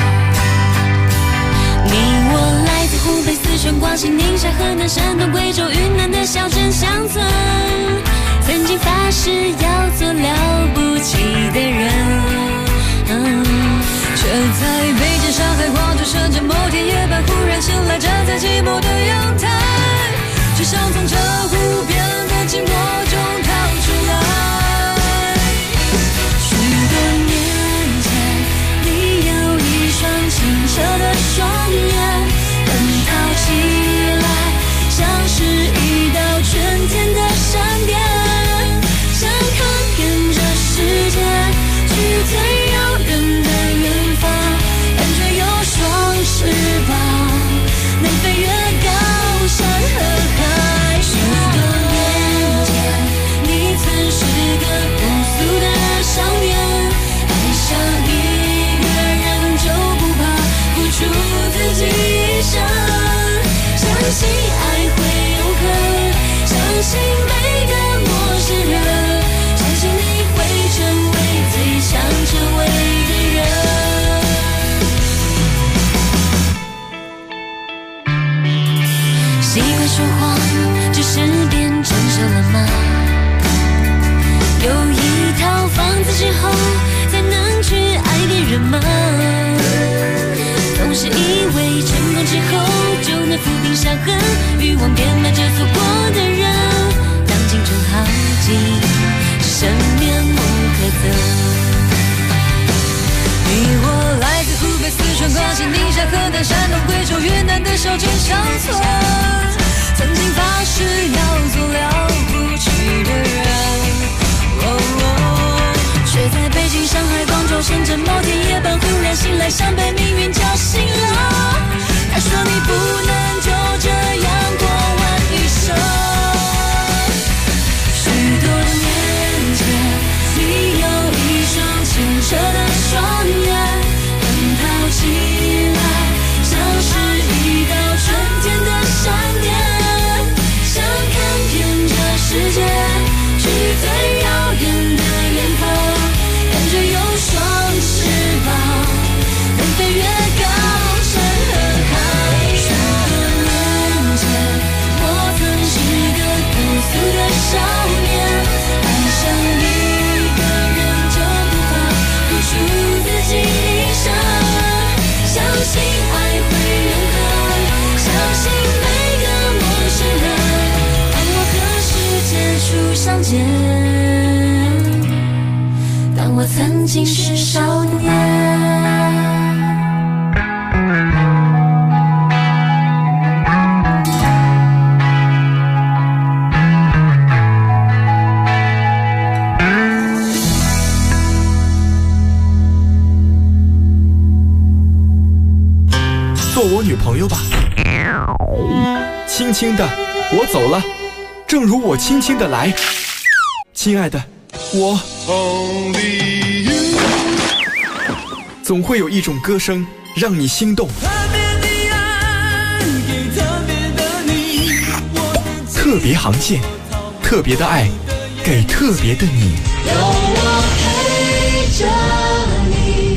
你我来自湖北、四川、广西、宁夏、河南、山东、贵州、云南的小镇乡村，曾经发誓要做了不起的人，却在北京、上海、广州、深圳某天夜半忽然醒来，站在寂寞的阳台，只想从这无边的寂寞中逃出来。许多年前，你有一双清澈的双眼，奔跑起来像是一道春天的闪电，想看遍这世界，去最遥远的远方，感觉有双翅膀，能飞越高山和海。许多年前，你曾是个朴素的少年，爱上一个人就不怕付出自己一生，相信爱会永恒，相信每个陌生人，相信你会成为最想成为的人。习惯说谎，只是变成熟了吗？有一套房子之后，才能去爱别人吗？总是以为成功之后就能抚平伤痕，欲望变卖着错过的人，当青春耗尽，只剩面目可憎。你我来自湖北、四川、广西、宁夏、河南、山东、贵州、云南的小镇乡村，曾经发誓要做了不起的人，却在北京、上海、广州、深圳某天夜半忽然醒来，像被命运叫醒了。他说你不能就这样过完一生。许多年前，你有一双清澈的双眼，奔跑起来像是一道春天的闪电，想看遍这世界，去最遥远的远方，感觉有双翅膀，能飞越高山和海。许多年前，我曾是个朴素的少年，爱上一个人就不怕付出自己一生，相信爱会永恒，相信每个陌生人，当我和世界初相见，当我曾经是少年。 朋友吧。轻轻的，我走了，正如我轻轻的来。亲爱的，我总会有一种歌声让你心动。特别航线，特别的爱，给特别的你。 有我陪着你。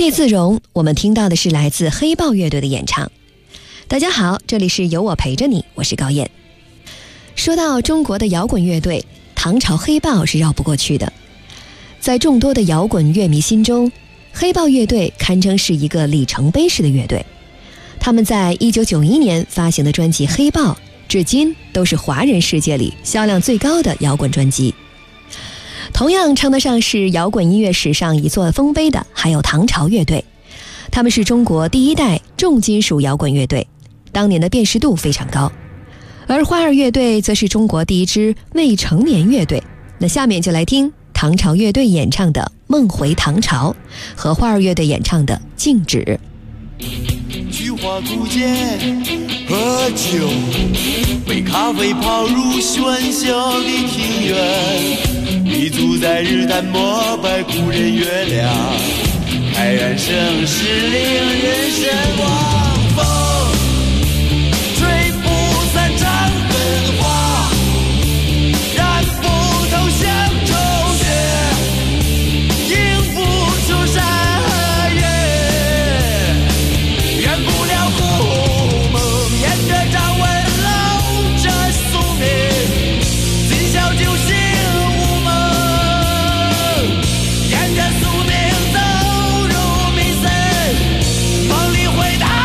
地自容，我们听到的是来自黑豹乐队的演唱。大家好，这里是有我陪着你，我是高燕。说到中国的摇滚乐队，唐朝黑豹是绕不过去的。在众多的摇滚乐迷心中，黑豹乐队堪称是一个里程碑式的乐队。他们在1991年发行的专辑《黑豹》，至今都是华人世界里销量最高的摇滚专辑。同样称得上是摇滚音乐史上一座丰碑的，还有唐朝乐队。他们是中国第一代重金属摇滚乐队，当年的辨识度非常高。而花儿乐队则是中国第一支未成年乐队。那下面就来听唐朝乐队演唱的《梦回唐朝》和花儿乐队演唱的《静止》。 菊花古街喝酒，杯咖啡泡入喧嚣的庭院，立足在日坛膜拜古人月亮，开元盛世令人神往。风吹不散长恨花，染不透乡愁血，映不出山河月，圆不了故梦，沿着掌纹老着宿命，今宵酒醒无梦，沿着宿命走入迷森，梦里回答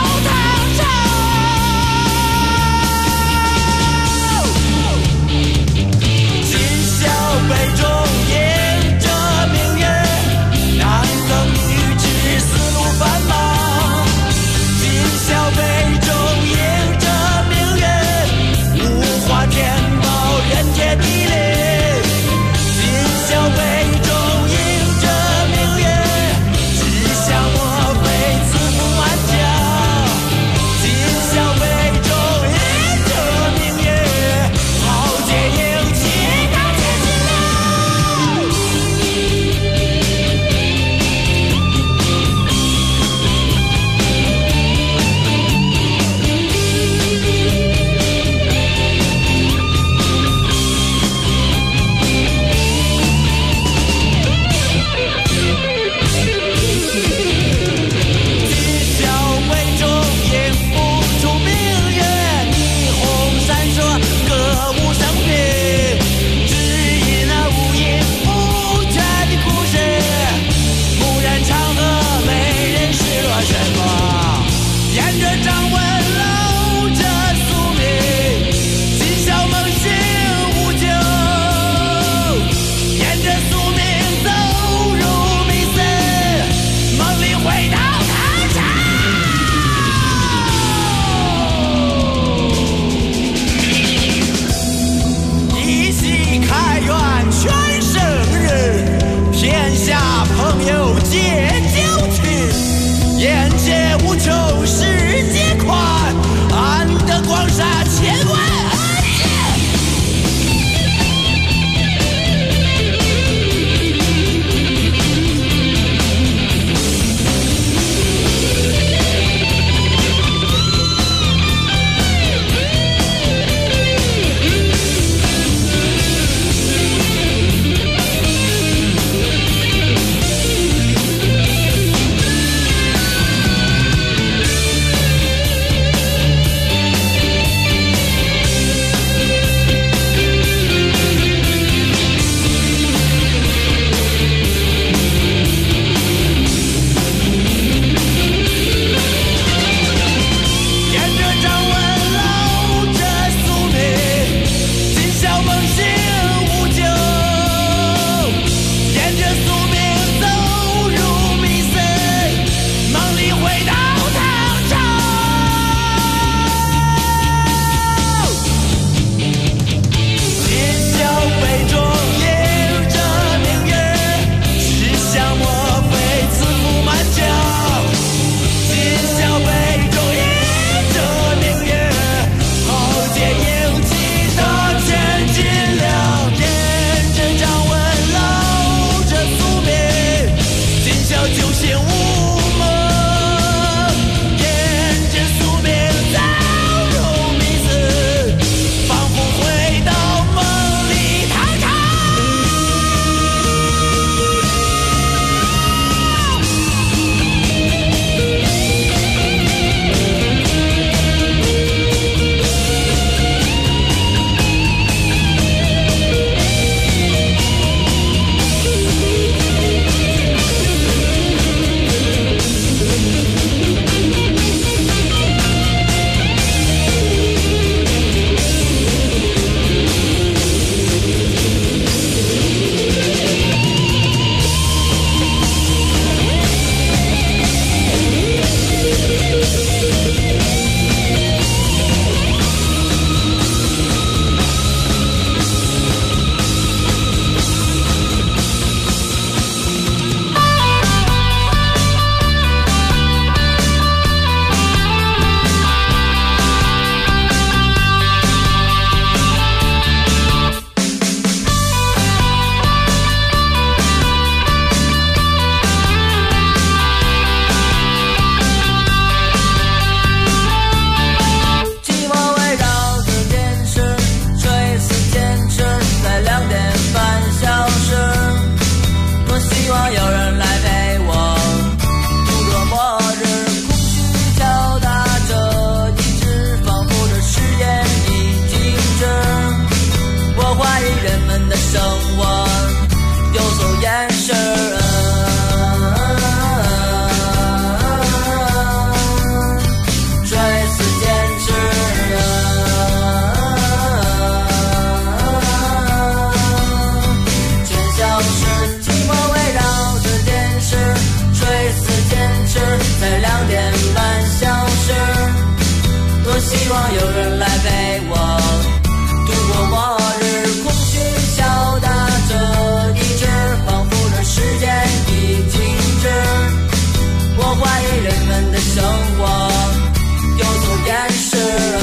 希望有人来陪我度过末日，空虚敲打着意志，仿佛这时间已静止。我怀疑人们的生活有所掩饰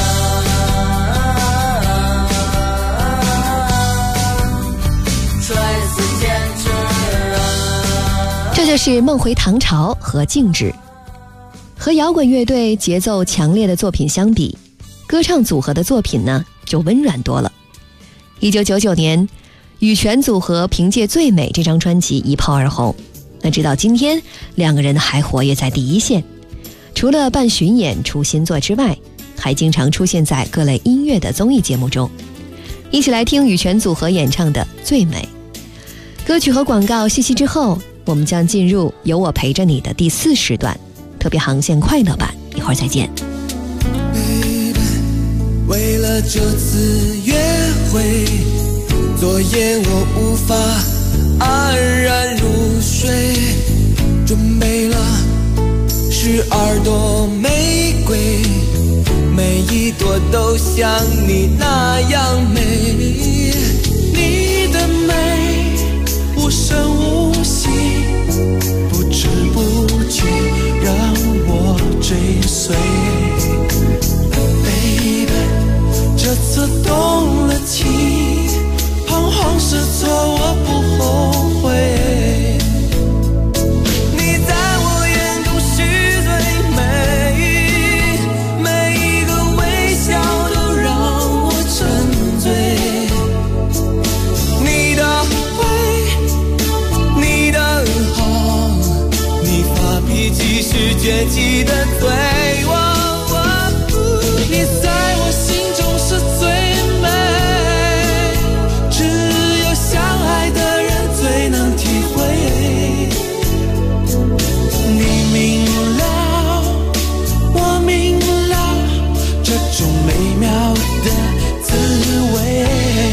这就是梦回唐朝和静止。和摇滚乐队节奏强烈的作品相比，歌唱组合的作品呢就温软多了。1999年，羽泉组合凭借《最美》这张专辑一炮而红。那直到今天，两个人还活跃在第一线，除了办巡演出新作之外，还经常出现在各类音乐的综艺节目中。一起来听羽泉组合演唱的《最美》。歌曲和广告息息之后，我们将进入有我陪着你的第4时段，特别航线快乐版，一会儿再见。 为了这次约会，昨夜我无法安然入睡，准备了12朵玫瑰，每一朵都像你那样美。你的美无声无息，不知不觉让我追随。这次动了情，彷徨失措我不后悔。你在我眼中是最美，每一个微笑都让我沉醉。你的慧，你的好，你发脾气时倔气的嘴，你在我心中是最美，只有相爱的人最能体会。你明了，我明了，这种美妙的滋味。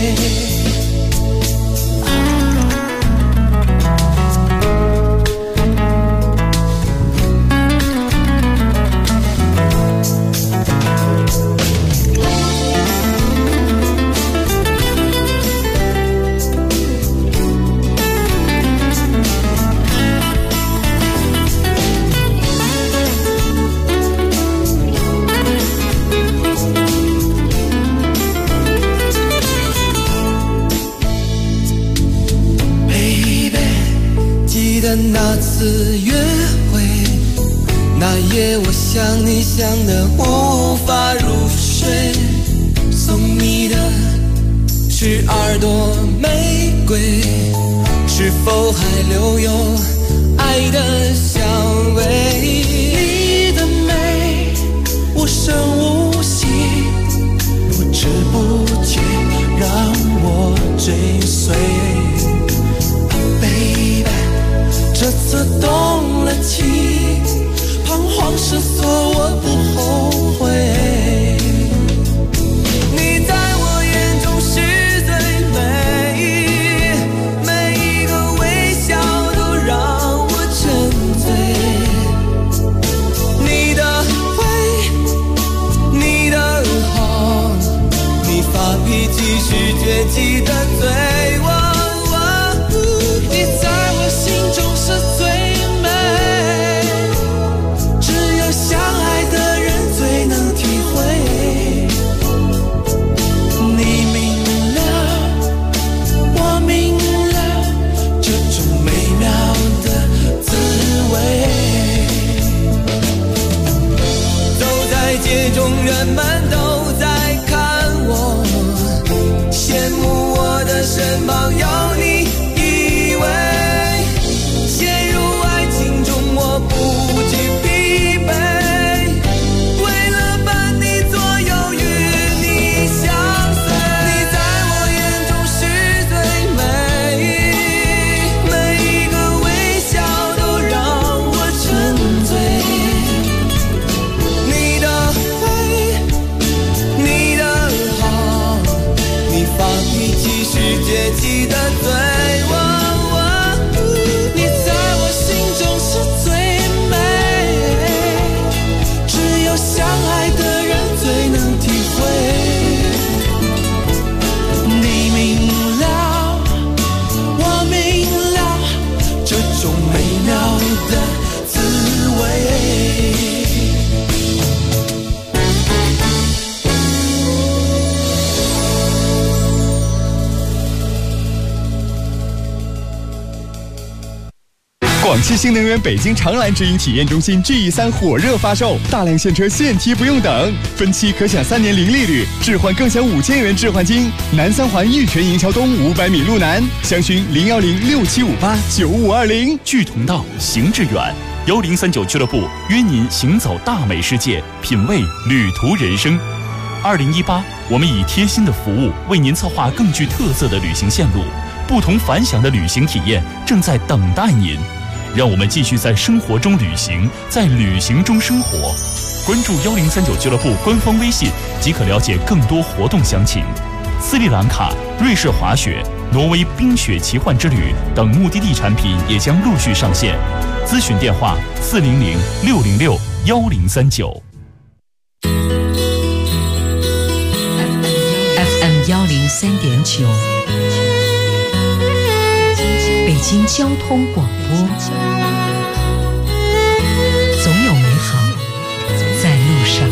那次约会，那夜我想你想得无法入睡，送你的12朵玫瑰，是否还留有爱的香味？你的美无声无息，不知不觉让我追随。这次动了情，彷徨失措我不后悔。你在我眼中是最美，每一个微笑都让我沉醉。你的慧，你的好，你发脾气时倔气的嘴，你在我心中是最美，只有相爱的人最能体会。你明了，我明了，这种美妙的滋味。走在街中，人们都在看我，羡慕我的身旁有你。陷入爱情中我不惧疲惫，为了伴你左右与你相随。你在我眼中是最美，每一个微笑都让我沉醉。你的慧，你的好，你发脾气时倔气的嘴， 广汽新能源北京长蓝直营体验中心 GE3 火热发售，大量现车现提不用等，分期可享3年零利率，置换更享5000元置换金。南三环玉泉营桥东500米路南，详询01067589520。 聚同道，行致远，1039俱乐部约您行走大美世界，品味旅途人生。2018，我们以贴心的服务为您策划更具特色的旅行线路，不同凡响的旅行体验正在等待您。让我们继续在生活中旅行，在旅行中生活。关注1039俱乐部官方微信即可了解更多活动详情。斯里兰卡、瑞士滑雪、挪威冰雪奇幻之旅等目的地产品也将陆续上线。咨询电话400-606-1039。 FM 103.9，北京交通广播，总有美好在路上。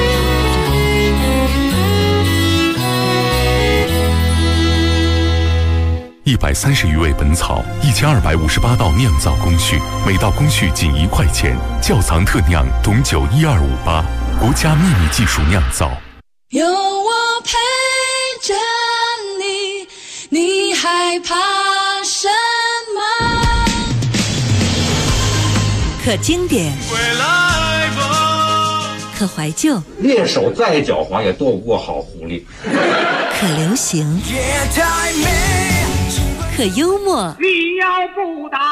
130余味本草，1258道酿造工序，每道工序仅1块钱。窖藏特酿董酒12588，国家秘密技术酿造。 有我陪着你，你害怕什么？ 可经典，可怀旧， 猎手再狡猾也斗不过好狐狸。 可流行，可幽默。 你要不打，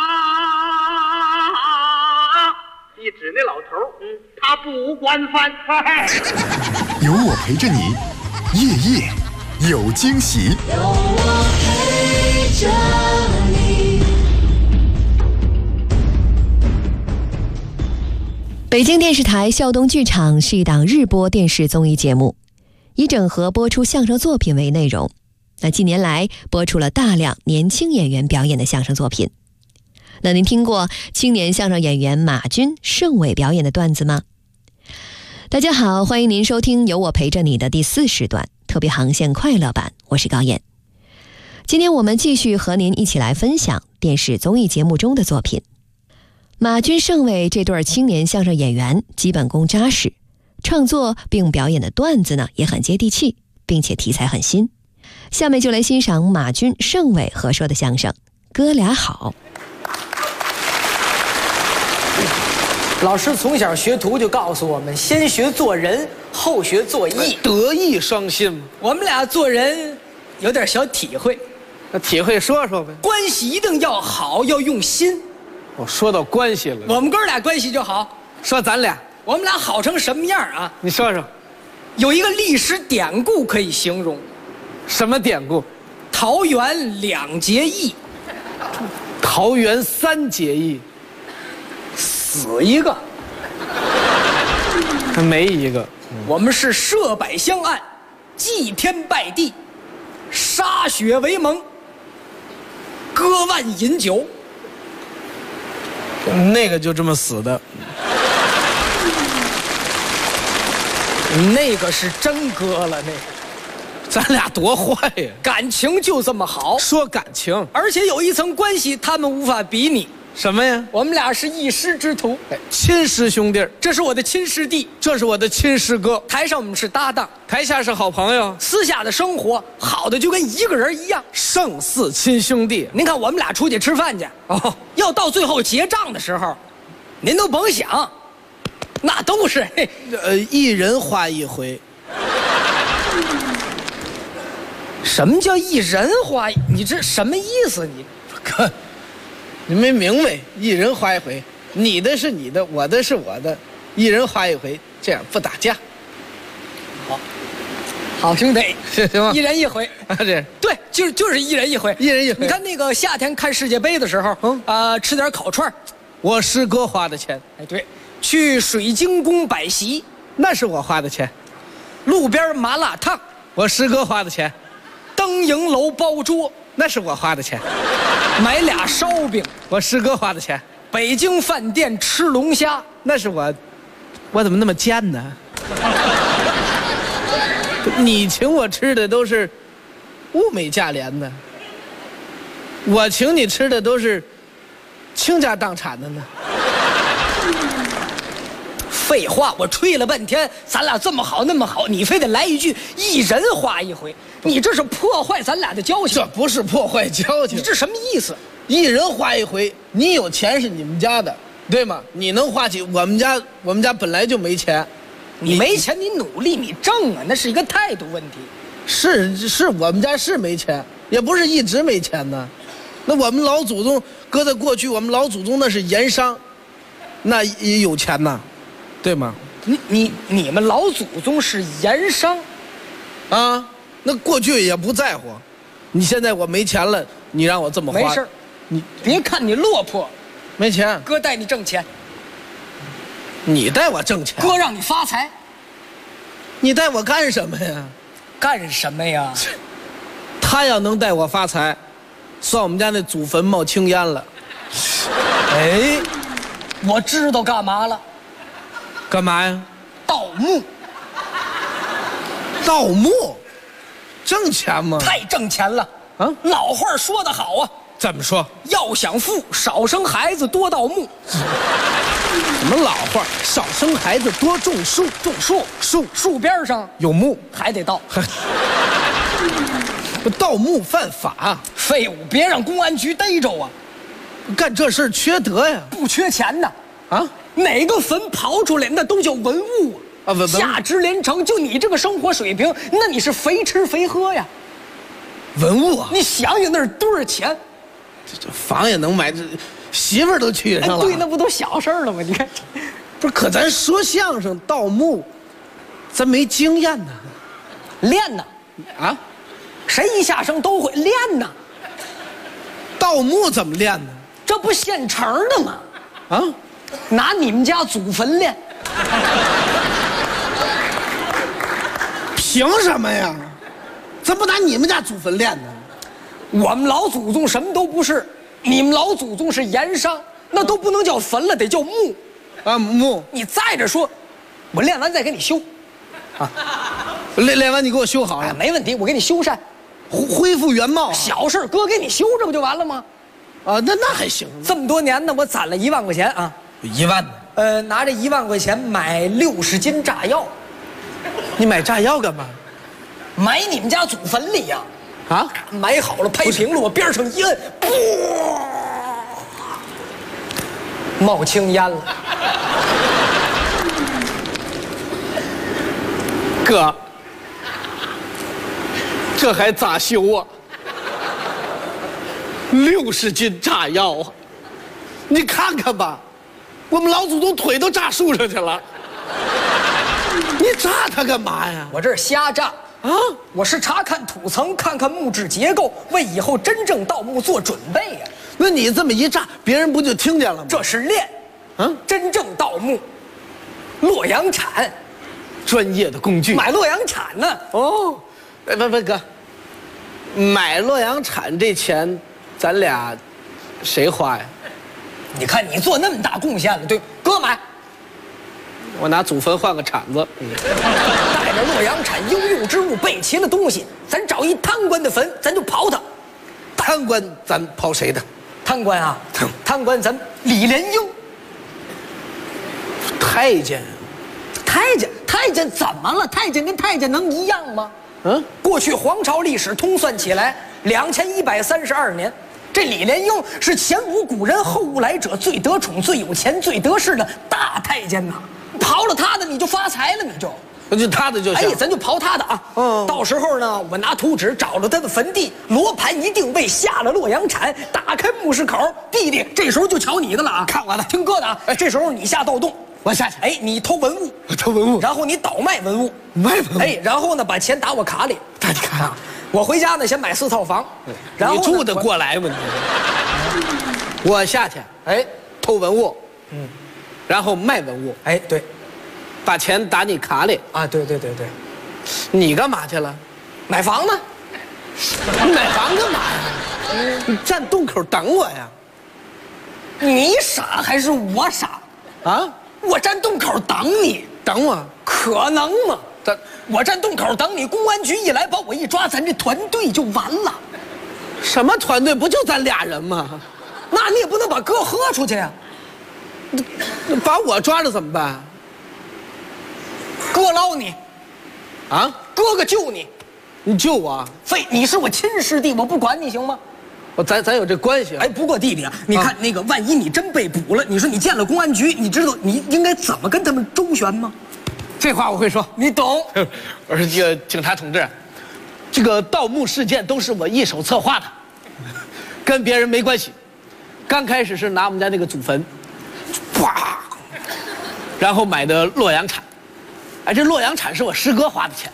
一指那老头他不惯犯。 有我陪着你，夜夜有惊喜。 有我陪着你。 北京电视台孝东剧场是一档日播电视综艺节目，以整合播出相声作品为内容。那近年来播出了大量年轻演员表演的相声作品。那您听过青年相声演员马军、盛伟表演的段子吗？大家好，欢迎您收听有我陪着你的第4时段特别航线快乐版，我是高燕。今天我们继续和您一起来分享电视综艺节目中的作品。马军、盛伟这对青年相声演员基本功扎实，创作并表演的段子呢也很接地气，并且题材很新。下面就来欣赏马军、盛伟合说的相声《哥俩好》。 老师从小学徒就告诉我们，先学做人，后学做义， 德艺双馨。 我们俩做人有点小体会， 那体会说说呗。 关系一定要好，要用心。 我说到关系了， 我们哥俩关系就好。 说咱俩， 我们俩好成什么样啊？ 你说说。 有一个历史典故可以形容。 什么典故？ 桃园2结义。 桃园3结义。 死一个， 还没一个。 我们是设摆香案，祭天拜地，歃血为盟，割腕饮酒。 那个就这么死的。 那个是真割了，那个。 咱俩多坏呀！ 感情就这么好。 说感情， 而且有一层关系，他们无法比拟。 什么呀？ 我们俩是一师之徒， 亲师兄弟。 这是我的亲师弟， 这是我的亲师哥。 台上我们是搭档， 台下是好朋友， 私下的生活好的就跟一个人一样， 胜似亲兄弟。 您看我们俩出去吃饭去，要到最后结账的时候，您都甭想，那都是一人花一回。 什么叫一人花？你这什么意思？ 你没明白，一人花一回，你的是你的，我的是我的，一人花一回，这样不打架。 好兄弟， 行吗？ 一人一回啊，这对，就是一人一回， 一人一回。 你看那个夏天看世界杯的时候，吃点烤串， 我师哥花的钱。 哎，对，去水晶宫摆席， 那是我花的钱。 路边麻辣烫， 我师哥花的钱。 登营楼包桌， 那是我花的钱。 买俩烧饼， 我师哥花的钱。 北京饭店吃龙虾， 那是我怎么那么贱呢？你请我吃的都是物美价廉的，我请你吃的都是倾家荡产的呢。 废话，我吹了半天，咱俩这么好那么好，你非得来一句一人花一回，你这是破坏咱俩的交情。 这不是破坏交情， 你这什么意思？ 一人花一回，你有钱是你们家的，对吗？你能花起，我们家本来就没钱。 你没钱，你努力，你挣啊，那是一个态度问题。 是，我们家是没钱，也不是一直没钱呢。那我们老祖宗搁在过去，我们老祖宗那是盐商，那也有钱呐，对吗？ 你们老祖宗是盐商， 啊，那过去也不在乎。你现在我没钱了，你让我这么花， 没事，你别看你落魄， 没钱， 哥带你挣钱。 你带我挣钱， 哥让你发财， 你带我干什么呀？ 干什么呀？ 他要能带我发财，算我们家那祖坟冒青烟了。 哎，我知道干嘛了。 干嘛呀？ 盗墓。 盗墓，挣钱吗？ 太挣钱了啊！老话说得好啊。 怎么说？ 要想富，少生孩子，多盗墓。 什么老话？少生孩子，多种树。 种树，树边上有墓， 还得盗。 盗墓犯法， 废物！别让公安局逮着啊！ 干这事缺德呀！ 不缺钱呐！ 啊， 哪个坟刨出来那都叫文物啊！ 价值连城。就你这个生活水平，那你是肥吃肥喝呀！ 文物啊！ 你想想那是多少钱？ 这房也能买，这媳妇儿都娶上了。 对，那不都小事了吗？你看， 不是，可咱说相声盗墓，咱没经验呢， 练呢啊！ 谁一下生都会练呢。 盗墓怎么练呢？ 这不现成的吗？ 啊， 拿你们家祖坟练。 凭什么呀？怎么拿你们家祖坟练呢？ 我们老祖宗什么都不是，你们老祖宗是盐商，那都不能叫坟了，得叫墓。 啊，墓。 你再者说，我练完再给你修。啊， 练完你给我修好了， 没问题，我给你修缮， 恢复原貌。 小事，哥给你修，这不就完了吗？ 啊，那还行。 这么多年呢，我攒了1万块钱啊。 1万呢？拿这1万块钱买60斤炸药。 你买炸药干嘛？ 埋你们家祖坟里呀。 啊， 埋好了，拍平了，我边上一摁，冒青烟了。 哥，这还咋修啊？60斤炸药啊！你看看吧，我们老祖宗腿都炸树上去了，你炸它干嘛呀？ 我这是瞎炸。啊！我是查看土层，看看木质结构，为以后真正盗墓做准备呀。 那你这么一炸，别人不就听见了吗？ 这是练，真正盗墓，洛阳铲， 专业的工具。 买洛阳铲呢？ 哦，不哥，买洛阳铲这钱，咱俩谁花呀？ 你看你做那么大贡献了，对，哥买。 我拿祖坟换个铲子。 带着洛阳铲应用之物，备齐了东西，咱找一贪官的坟，咱就刨他。 贪官，咱刨谁的？ 贪官啊，贪官，咱李莲英。 太监， 太监怎么了？太监跟太监能一样吗？过去皇朝历史通算起来2132年，这李莲英是前无古人后无来者，最得宠、最有钱、最得势的大太监呐。刨了他的，你就发财了，你就。 就他的就行。 哎，咱就刨他的啊！到时候呢，我拿图纸找着他的坟地，罗盘一定位，下了洛阳铲，打开墓室口，弟弟，这时候就瞧你的了啊！ 看我的， 听哥的啊！哎，这时候你下盗洞， 我下去。 哎，你偷文物， 我偷文物， 然后你倒卖文物， 卖文物。 哎，然后呢，把钱打我卡里。 打你卡里。 我回家呢，先买4套房，然后你住得过来吗？我下去，哎，偷文物，然后卖文物， 哎，对。 把钱打你卡里啊！对， 你干嘛去了？ 买房呢？ 你买房干嘛呀？你站洞口等我呀？ 你傻还是我傻？啊！我站洞口等你， 等我？ 可能吗？我站洞口等你，公安局一来把我一抓，咱这团队就完了。 什么团队？不就咱俩人吗？ 那你也不能把哥喝出去呀、 把我抓着怎么办？ 哥捞你， 啊？ 哥哥救你， 你救我？ 你是我亲师弟，我不管你行吗？ 咱有这关系啊。 哎，不过弟弟啊，你看那个，万一你真被捕了，你说你见了公安局，你知道你应该怎么跟他们周旋吗？ 这话我会说， 你懂。 我说这个警察同志，这个盗墓事件都是我一手策划的，跟别人没关系。刚开始是拿我们家那个祖坟，哇，然后买的洛阳铲，哎，这洛阳铲是我师哥花的钱。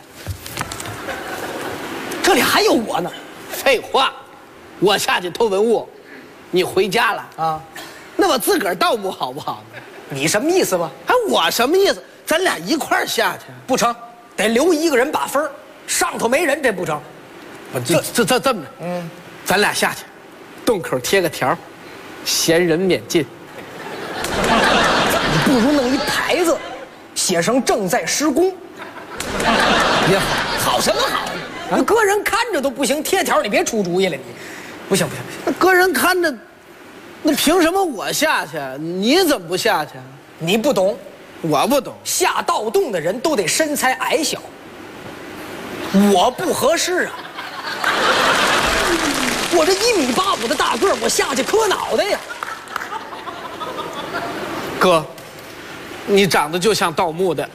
这里还有我呢。 废话，我下去偷文物，你回家了啊？那我自个儿盗墓好不好？ 你什么意思吧？ 哎，我什么意思？咱俩一块儿下去不成，得留一个人把分，上头没人这不成。 这么着，咱俩下去，洞口贴个条，闲人免进。 你不如弄一牌子，写上正在施工。 也好， 好什么好？你搁人看着都不行，贴条你别出主意了，你不行。 那搁人看着，那凭什么我下去？你怎么不下去？ 你不懂， 我不懂。 下盗洞的人都得身材矮小，我不合适啊。我这1.85米的大个儿，我下去磕脑袋呀。 哥，你长得就像盗墓的。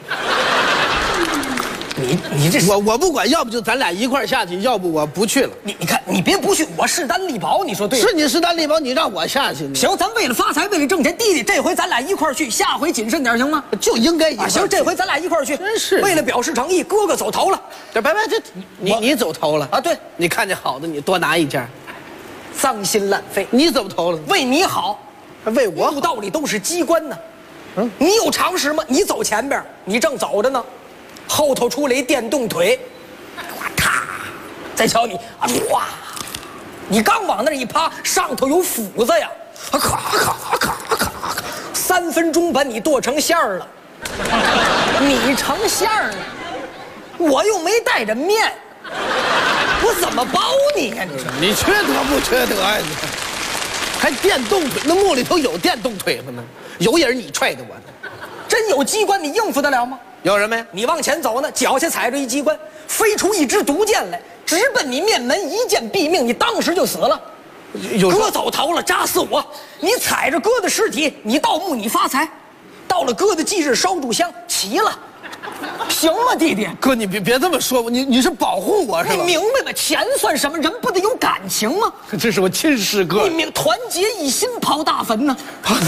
你这我不管，要不就咱俩一块儿下去，要不我不去了。 你看，你别不去，我势单力薄，你说对？ 是你势单力薄，你让我下去。 行，咱为了发财，为了挣钱，弟弟，这回咱俩一块儿去，下回谨慎点行吗？ 就应该行，这回咱俩一块儿去。 真是， 为了表示诚意，哥哥走头了。 别，你走头了啊？对， 你看见好的，你多拿一件。 脏心烂肺， 你怎么投了？ 为你好， 为我好， 路道里都是机关呢。你有常识吗？你走前边，你正走着呢，后头出来一电动腿，咔，再瞧你啊，哇！你刚往那儿一趴，上头有斧子呀，咔，3分钟把你剁成馅儿了。你成馅儿了，我又没带着面。我怎么包你呀？ 你缺德不缺德呀？你还电动腿？那墓里头有电动腿吗？有也是你踹的我呢。 真有机关，你应付得了吗？ 有什么呀？ 你往前走呢，脚下踩着一机关，飞出一支毒箭来，直奔你面门，一箭毙命，你当时就死了。哥走头了，扎死我！你踩着哥的尸体，你盗墓你发财，到了哥的忌日烧柱香，齐了。行吗，弟弟？ 哥，你别这么说，你是保护我是吧？ 你明白吗？钱算什么？人不得有感情吗？ 这是我亲师哥。 你团结一心刨大坟呢？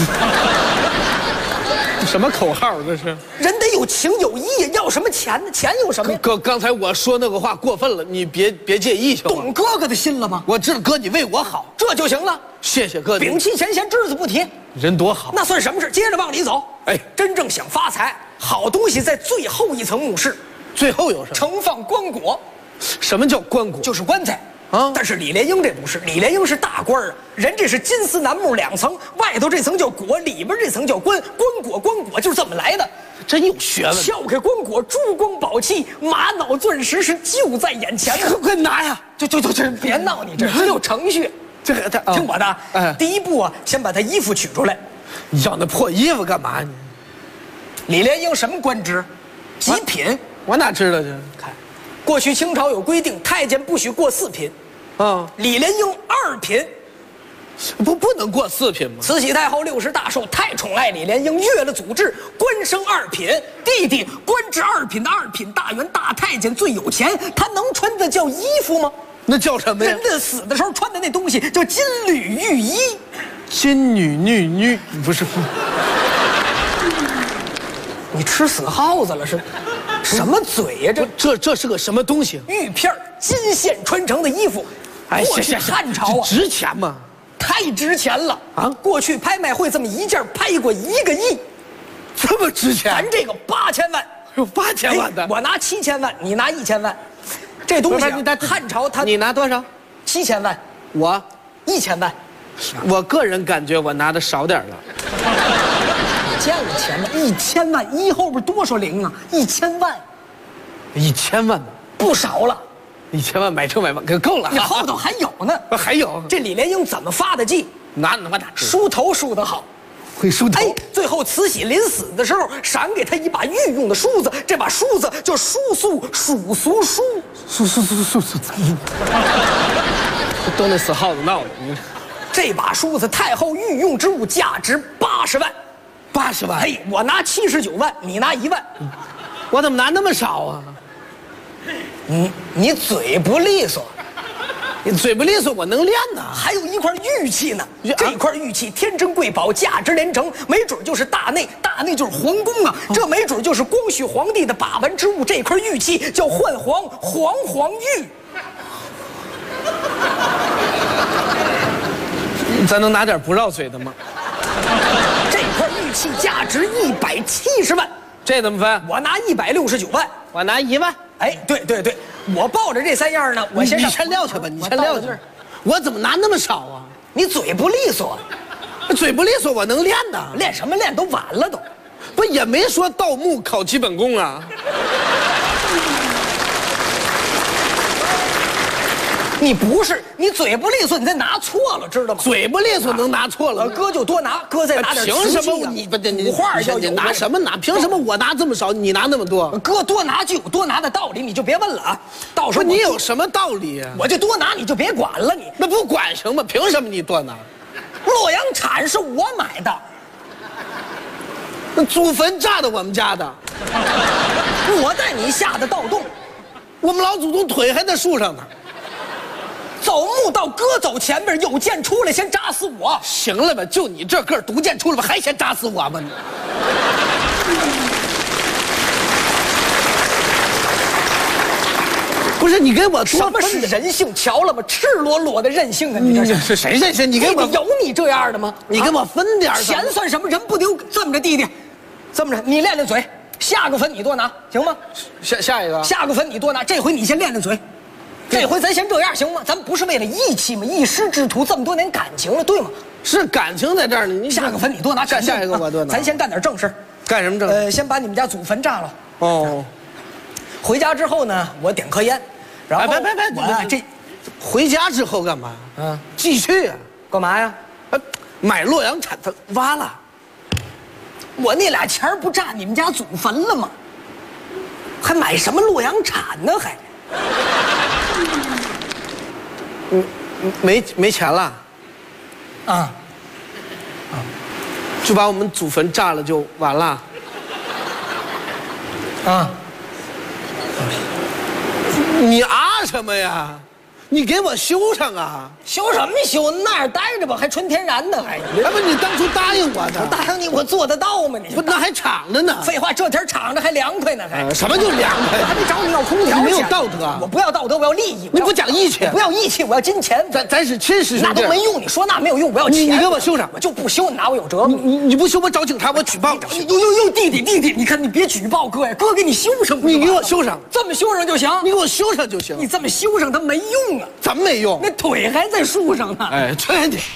什么口号这是？ 人得有情有义，要什么钱呢？钱有什么呀？ 哥，刚才我说那个话过分了，你别介意行吗？ 懂哥哥的心了吗？ 我知道哥，你为我好， 这就行了。 谢谢哥。 摒弃前嫌，只字不提。 人多好， 那算什么事？接着往里走。 哎， 真正想发财，好东西在最后一层墓室。 最后有什么？ 盛放棺椁。 什么叫棺椁？ 就是棺材。但是李莲英这不是，李莲英是大官啊，人这是金丝楠木2层，外头这层叫椁，里边这层叫棺，棺椁就是这么来的， 真有学问。 撬开棺椁，珠光宝气，玛瑙钻石是就在眼前。 快拿呀！ 就别闹，你这有程序。 这个听我的，第一步啊，先把他衣服取出来。 你要那破衣服干嘛呢？ 李莲英什么官职？极品。 我哪知道去？ 看，过去清朝有规定，太监不许过4品。李莲英2品， 不能过4品吗？ 慈禧太后60大寿，太宠爱李莲英，越了祖制，官升2品。弟弟官至2品的2品大员大太监，最有钱，他能穿的叫衣服吗？ 那叫什么呀？ 人家死的时候穿的那东西叫金缕玉衣。 金女不是？ 你吃死耗子了是？什么嘴呀？ 这是个什么东西？ 玉片，金线穿成的衣服。 哎， 过去汉朝啊， 值钱吗？ 太值钱了啊！过去拍卖会这么一件拍过1个亿， 这么值钱？ 咱这个8000万， 有8000万的， 我拿7000万，你拿1000万。这东西汉朝你拿多少 ？7000万， 我 1000万。 我个人感觉我拿的少点了。 你见过钱吗？1000万，1后边多少零啊？1000万 ，1000万不少了。 1000万买车买房可够了。 你后头还有呢， 还有。 这李莲英怎么发的迹？ 哪梳头梳得好， 会梳头。 哎，最后慈禧临死的时候，赏给他一把御用的梳子，这把梳子叫叔叔叔叔梳。 都那死耗子闹的。 这把梳子太后御用之物，价值80万。 80万？ 嘿，我拿79万，你拿1万。 我怎么拿那么少啊？ 你嘴不利索。 你嘴不利索，我能练呐。 还有一块玉器呢，这块玉器天珍贵宝，价值连城，没准就是大内就是皇宫啊，这没准就是光绪皇帝的把玩之物。这块玉器叫幻黄玉。 咱能拿点不绕嘴的吗？ 这块玉器价值170万， 这怎么分？ 我拿169万， 我拿1万。 哎，对，我抱着这3样呢，我先撂去吧，你先撂去。我怎么拿那么少啊？ 你嘴不利索， 嘴不利索，我能练呐。 练什么练？都晚了都。 不也没说盗墓考基本功啊。 你不是，你嘴不利索，你再拿错了，知道吗？ 嘴不利索能拿错了， 哥就多拿，哥再拿点。 凭什么你不古话要有？ 拿什么拿？凭什么我拿这么少，你拿那么多？ 哥多拿就有多拿的道理，你就别问了啊。到时候你有什么道理呀？ 我就多拿，你就别管了你。 那不管行吗？凭什么你多拿？ 洛阳铲是我买的， 那祖坟炸的我们家的， 我带你下的盗洞， 我们老祖宗腿还在树上呢。 走墓道，哥走前面，有剑出来先扎死我。 行了吧，就你这个独剑出来吧，还先扎死我吗？不是你给我什么是人性？瞧了吗？赤裸裸的任性啊！你这是谁任性？你给我有你这样的吗？ 你给我分点钱算什么？人不丢。这么着，弟弟，这么着，你练练嘴，下个坟你多拿，行吗？ 下一个， 下个坟你多拿，这回你先练练嘴。这回咱先这样行吗？咱们不是为了义气吗？一师之徒，这么多年感情了，对吗？ 是感情在这儿呢。你下个坟你多拿， 下一个我多拿。 咱先干点正事。 干什么正事？ 先把你们家祖坟炸了。 哦。 回家之后呢，我点颗烟，然后别，这回家之后干嘛？继续啊？ 干嘛呀？ 买洛阳铲子挖了。 我那俩钱不炸你们家祖坟了吗？还买什么洛阳铲呢？还？ 没钱了，就把我们祖坟炸了就完了，你什么呀？你给我修上啊！ 修什么修？那儿待着吧，还纯天然的还。 不，你当初答应我的。 我答应你，我做得到吗？你不，那还敞着呢。 废话，这天敞着还凉快呢，还。 什么就凉快？ 我还没找你要空调。 你没有道德。 我不要道德，我要利益。 你不讲义气。 不要义气，我要金钱。 咱是亲师兄弟。 那都没用，你说那没有用，我要钱。 你给我修上， 我就不修，你拿我有辙吗？ 你不修，我找警察，我举报你。 呦，弟弟，你看你别举报哥呀，哥给你修上。 你给我修上， 这么修上就行。 你给我修上就行。 你这么修上它没用啊？ 怎么没用？ 那腿还在树上呢。 哎，对的。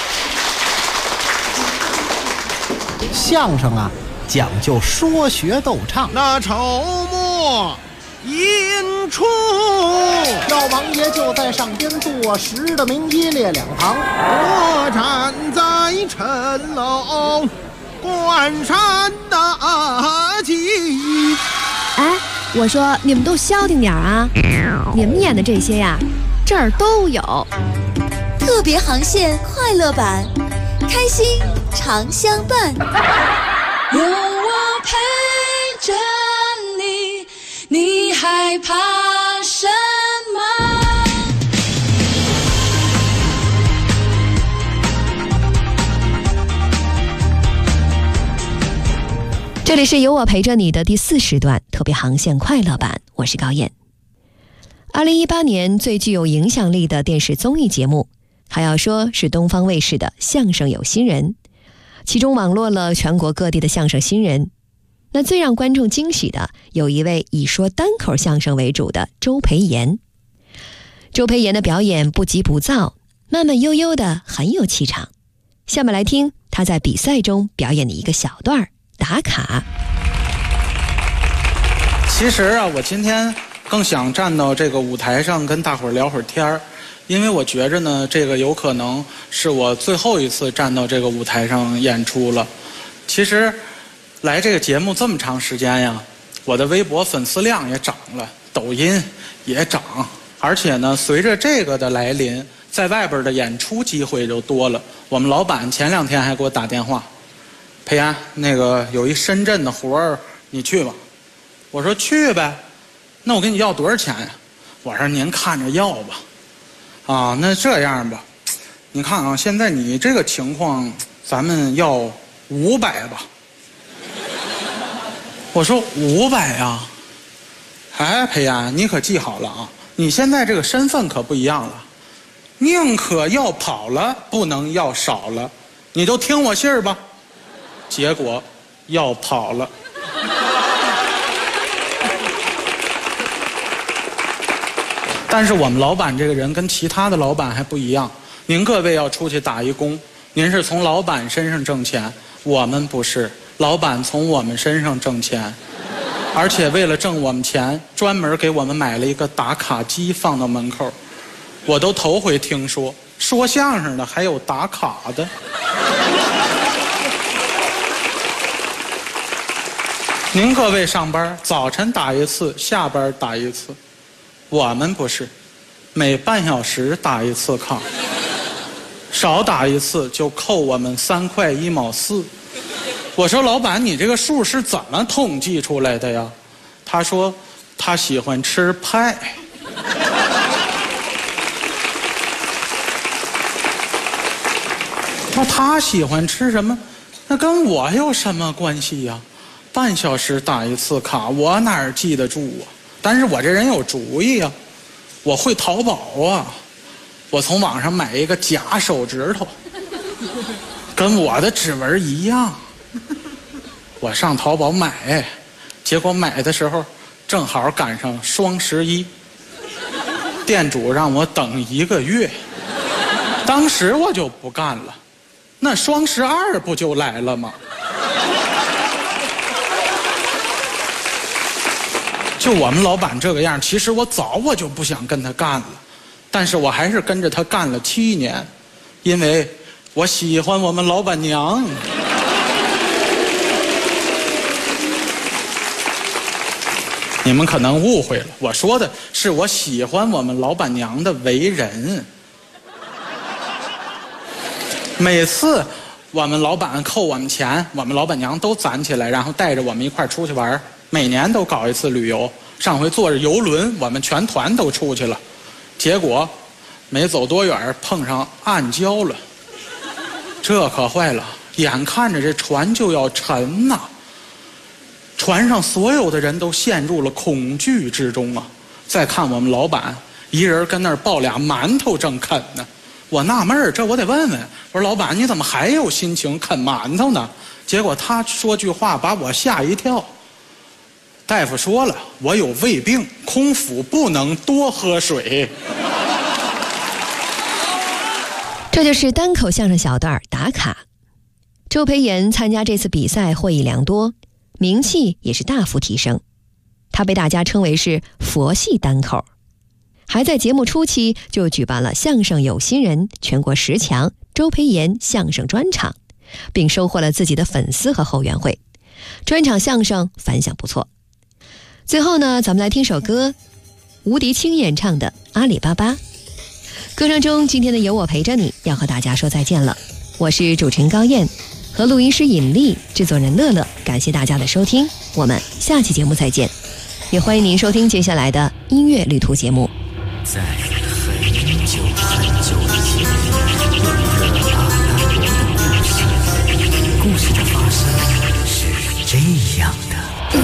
相声啊，讲究说学逗唱。 那筹末引出， 赵王爷就在上边坐实的明一列两旁， 我站在城楼关山大吉。 哎，我说你们都消停点啊！你们演的这些呀，这儿都有。 特别航线快乐版，开心常相伴。 有我陪着你，你害怕什么？ 这里是有我陪着你的第4时段特别航线快乐版，我是高燕。2018年最具有影响力的电视综艺节目，还要说是东方卫视的相声有新人，其中网络了全国各地的相声新人。那最让观众惊喜的，有一位以说单口相声为主的周培炎。周培炎的表演不急不躁，慢慢悠悠的，很有气场。下面来听他在比赛中表演的一个小段打卡。 其实啊，我今天更想站到这个舞台上跟大伙儿聊会儿天儿， 因为我觉着呢，这个有可能是我最后一次站到这个舞台上演出了。其实，来这个节目这么长时间呀，我的微博粉丝量也涨了，抖音也涨，而且呢，随着这个的来临，在外边的演出机会就多了。我们老板前2天还给我打电话，裴岩，那个有一深圳的活儿，你去吧。我说去呗，那我跟你要多少钱呀？我说您看着要吧。啊，那这样吧，你看啊，现在你这个情况，咱们要500吧。我说500啊，哎，裴岩，你可记好了啊，你现在这个身份可不一样了，宁可要跑了，不能要少了，你就听我信儿吧。结果要跑了。但是我们老板这个人跟其他的老板还不一样，您各位要出去打一工，您是从老板身上挣钱，我们不是，老板从我们身上挣钱，而且为了挣我们钱，专门给我们买了一个打卡机放到门口，我都头回听说，说相声的还有打卡的。您各位上班，早晨打一次，下班打一次。我们不是，每半小时打一次卡，少打一次就扣我们3块1毛4。我说老板，你这个数是怎么统计出来的呀？他说他喜欢吃派。说他喜欢吃什么？那跟我有什么关系呀？半小时打一次卡，我哪儿记得住啊？但是我这人有主意啊，我会淘宝啊，我从网上买一个假手指头，跟我的指纹一样。我上淘宝买，结果买的时候正好赶上双11，店主让我等1个月，当时我就不干了，那双12不就来了吗？就我们老板这个样，其实我就不想跟他干了，但是我还是跟着他干了7年，因为我喜欢我们老板娘。你们可能误会了，我说的是我喜欢我们老板娘的为人。每次我们老板扣我们钱，我们老板娘都攒起来，然后带着我们一块儿出去玩，每年都搞一次旅游。上回坐着游轮，我们全团都出去了，结果没走多远碰上暗礁了，这可坏了，眼看着这船就要沉呐，船上所有的人都陷入了恐惧之中啊。再看我们老板一人跟那儿抱俩馒头正啃呢，我纳闷儿，这我得问问，我说老板你怎么还有心情啃馒头呢？结果他说句话把我吓一跳，大夫说了，我有胃病，空腹不能多喝水。 这就是单口相声小段打卡。周培炎参加这次比赛获益良多，名气也是大幅提升。他被大家称为是佛系单口，还在节目初期就举办了相声有新人全国10强周培炎相声专场，并收获了自己的粉丝和后援会，专场相声反响不错。最后呢，咱们来听首歌，吴迪清演唱的《阿里巴巴》。歌声中，今天的有我陪着你要和大家说再见了。我是主持人高燕，和录音师尹丽，制作人乐乐，感谢大家的收听，我们下期节目再见。也欢迎您收听接下来的音乐旅途节目。 在很久很久以前，有一个阿拉伯的故事，故事的发生是这样的。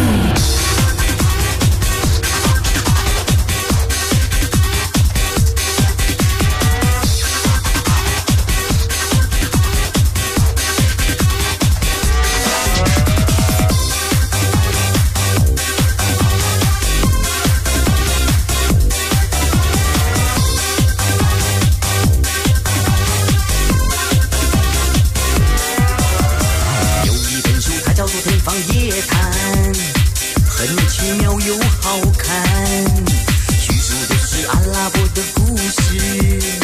很奇妙又好看，叙述的是阿拉伯的故事。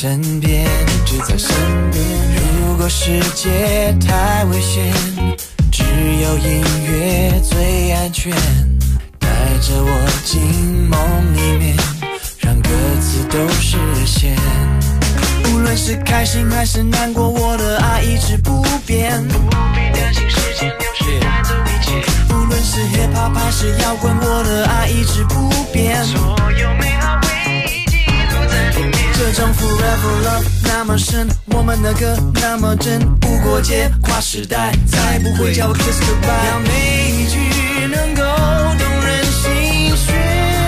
身边，一直在身边。如果世界太危险，只有音乐最安全。带着我进梦里面，让歌词都实现。无论是开心还是难过，我的爱一直不变。不必担心时间流逝带走一切。无论是 hip hop 还是摇滚，我的爱一直不变。所有美好回忆记录在里面。这种 forever love 那么深，我们的歌那么真，无国界跨时代，再不会叫我 kiss goodbye。让每一句能够动人心弦。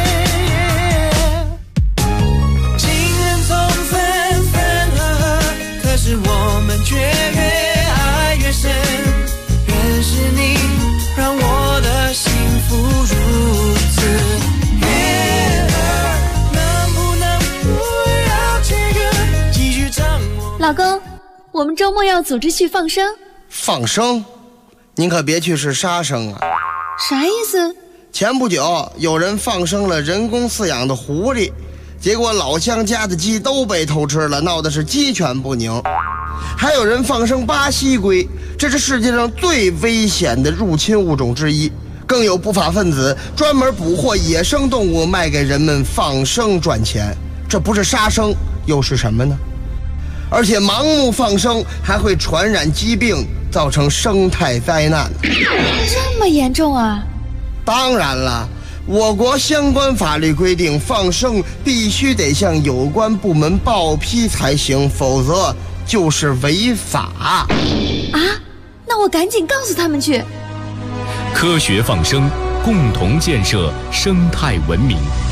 情人总分分合合，可是我们却越爱越深。愿是你让我的幸福如此悦耳，能不能不要这个继续掌握？ 老公，我们周末要组织去放生。 放生？您可别去是杀生啊！ 啥意思？ 前不久有人放生了人工饲养的狐狸，结果老乡家的鸡都被偷吃了，闹的是鸡犬不宁。还有人放生巴西龟，这是世界上最危险的入侵物种之一。更有不法分子专门捕获野生动物卖给人们放生赚钱，这不是杀生又是什么呢？而且盲目放生还会传染疾病，造成生态灾难。 这么严重啊？ 当然了，我国相关法律规定，放生必须得向有关部门报批才行，否则就是违法。 啊？那我赶紧告诉他们去。 科学放生，共同建设生态文明。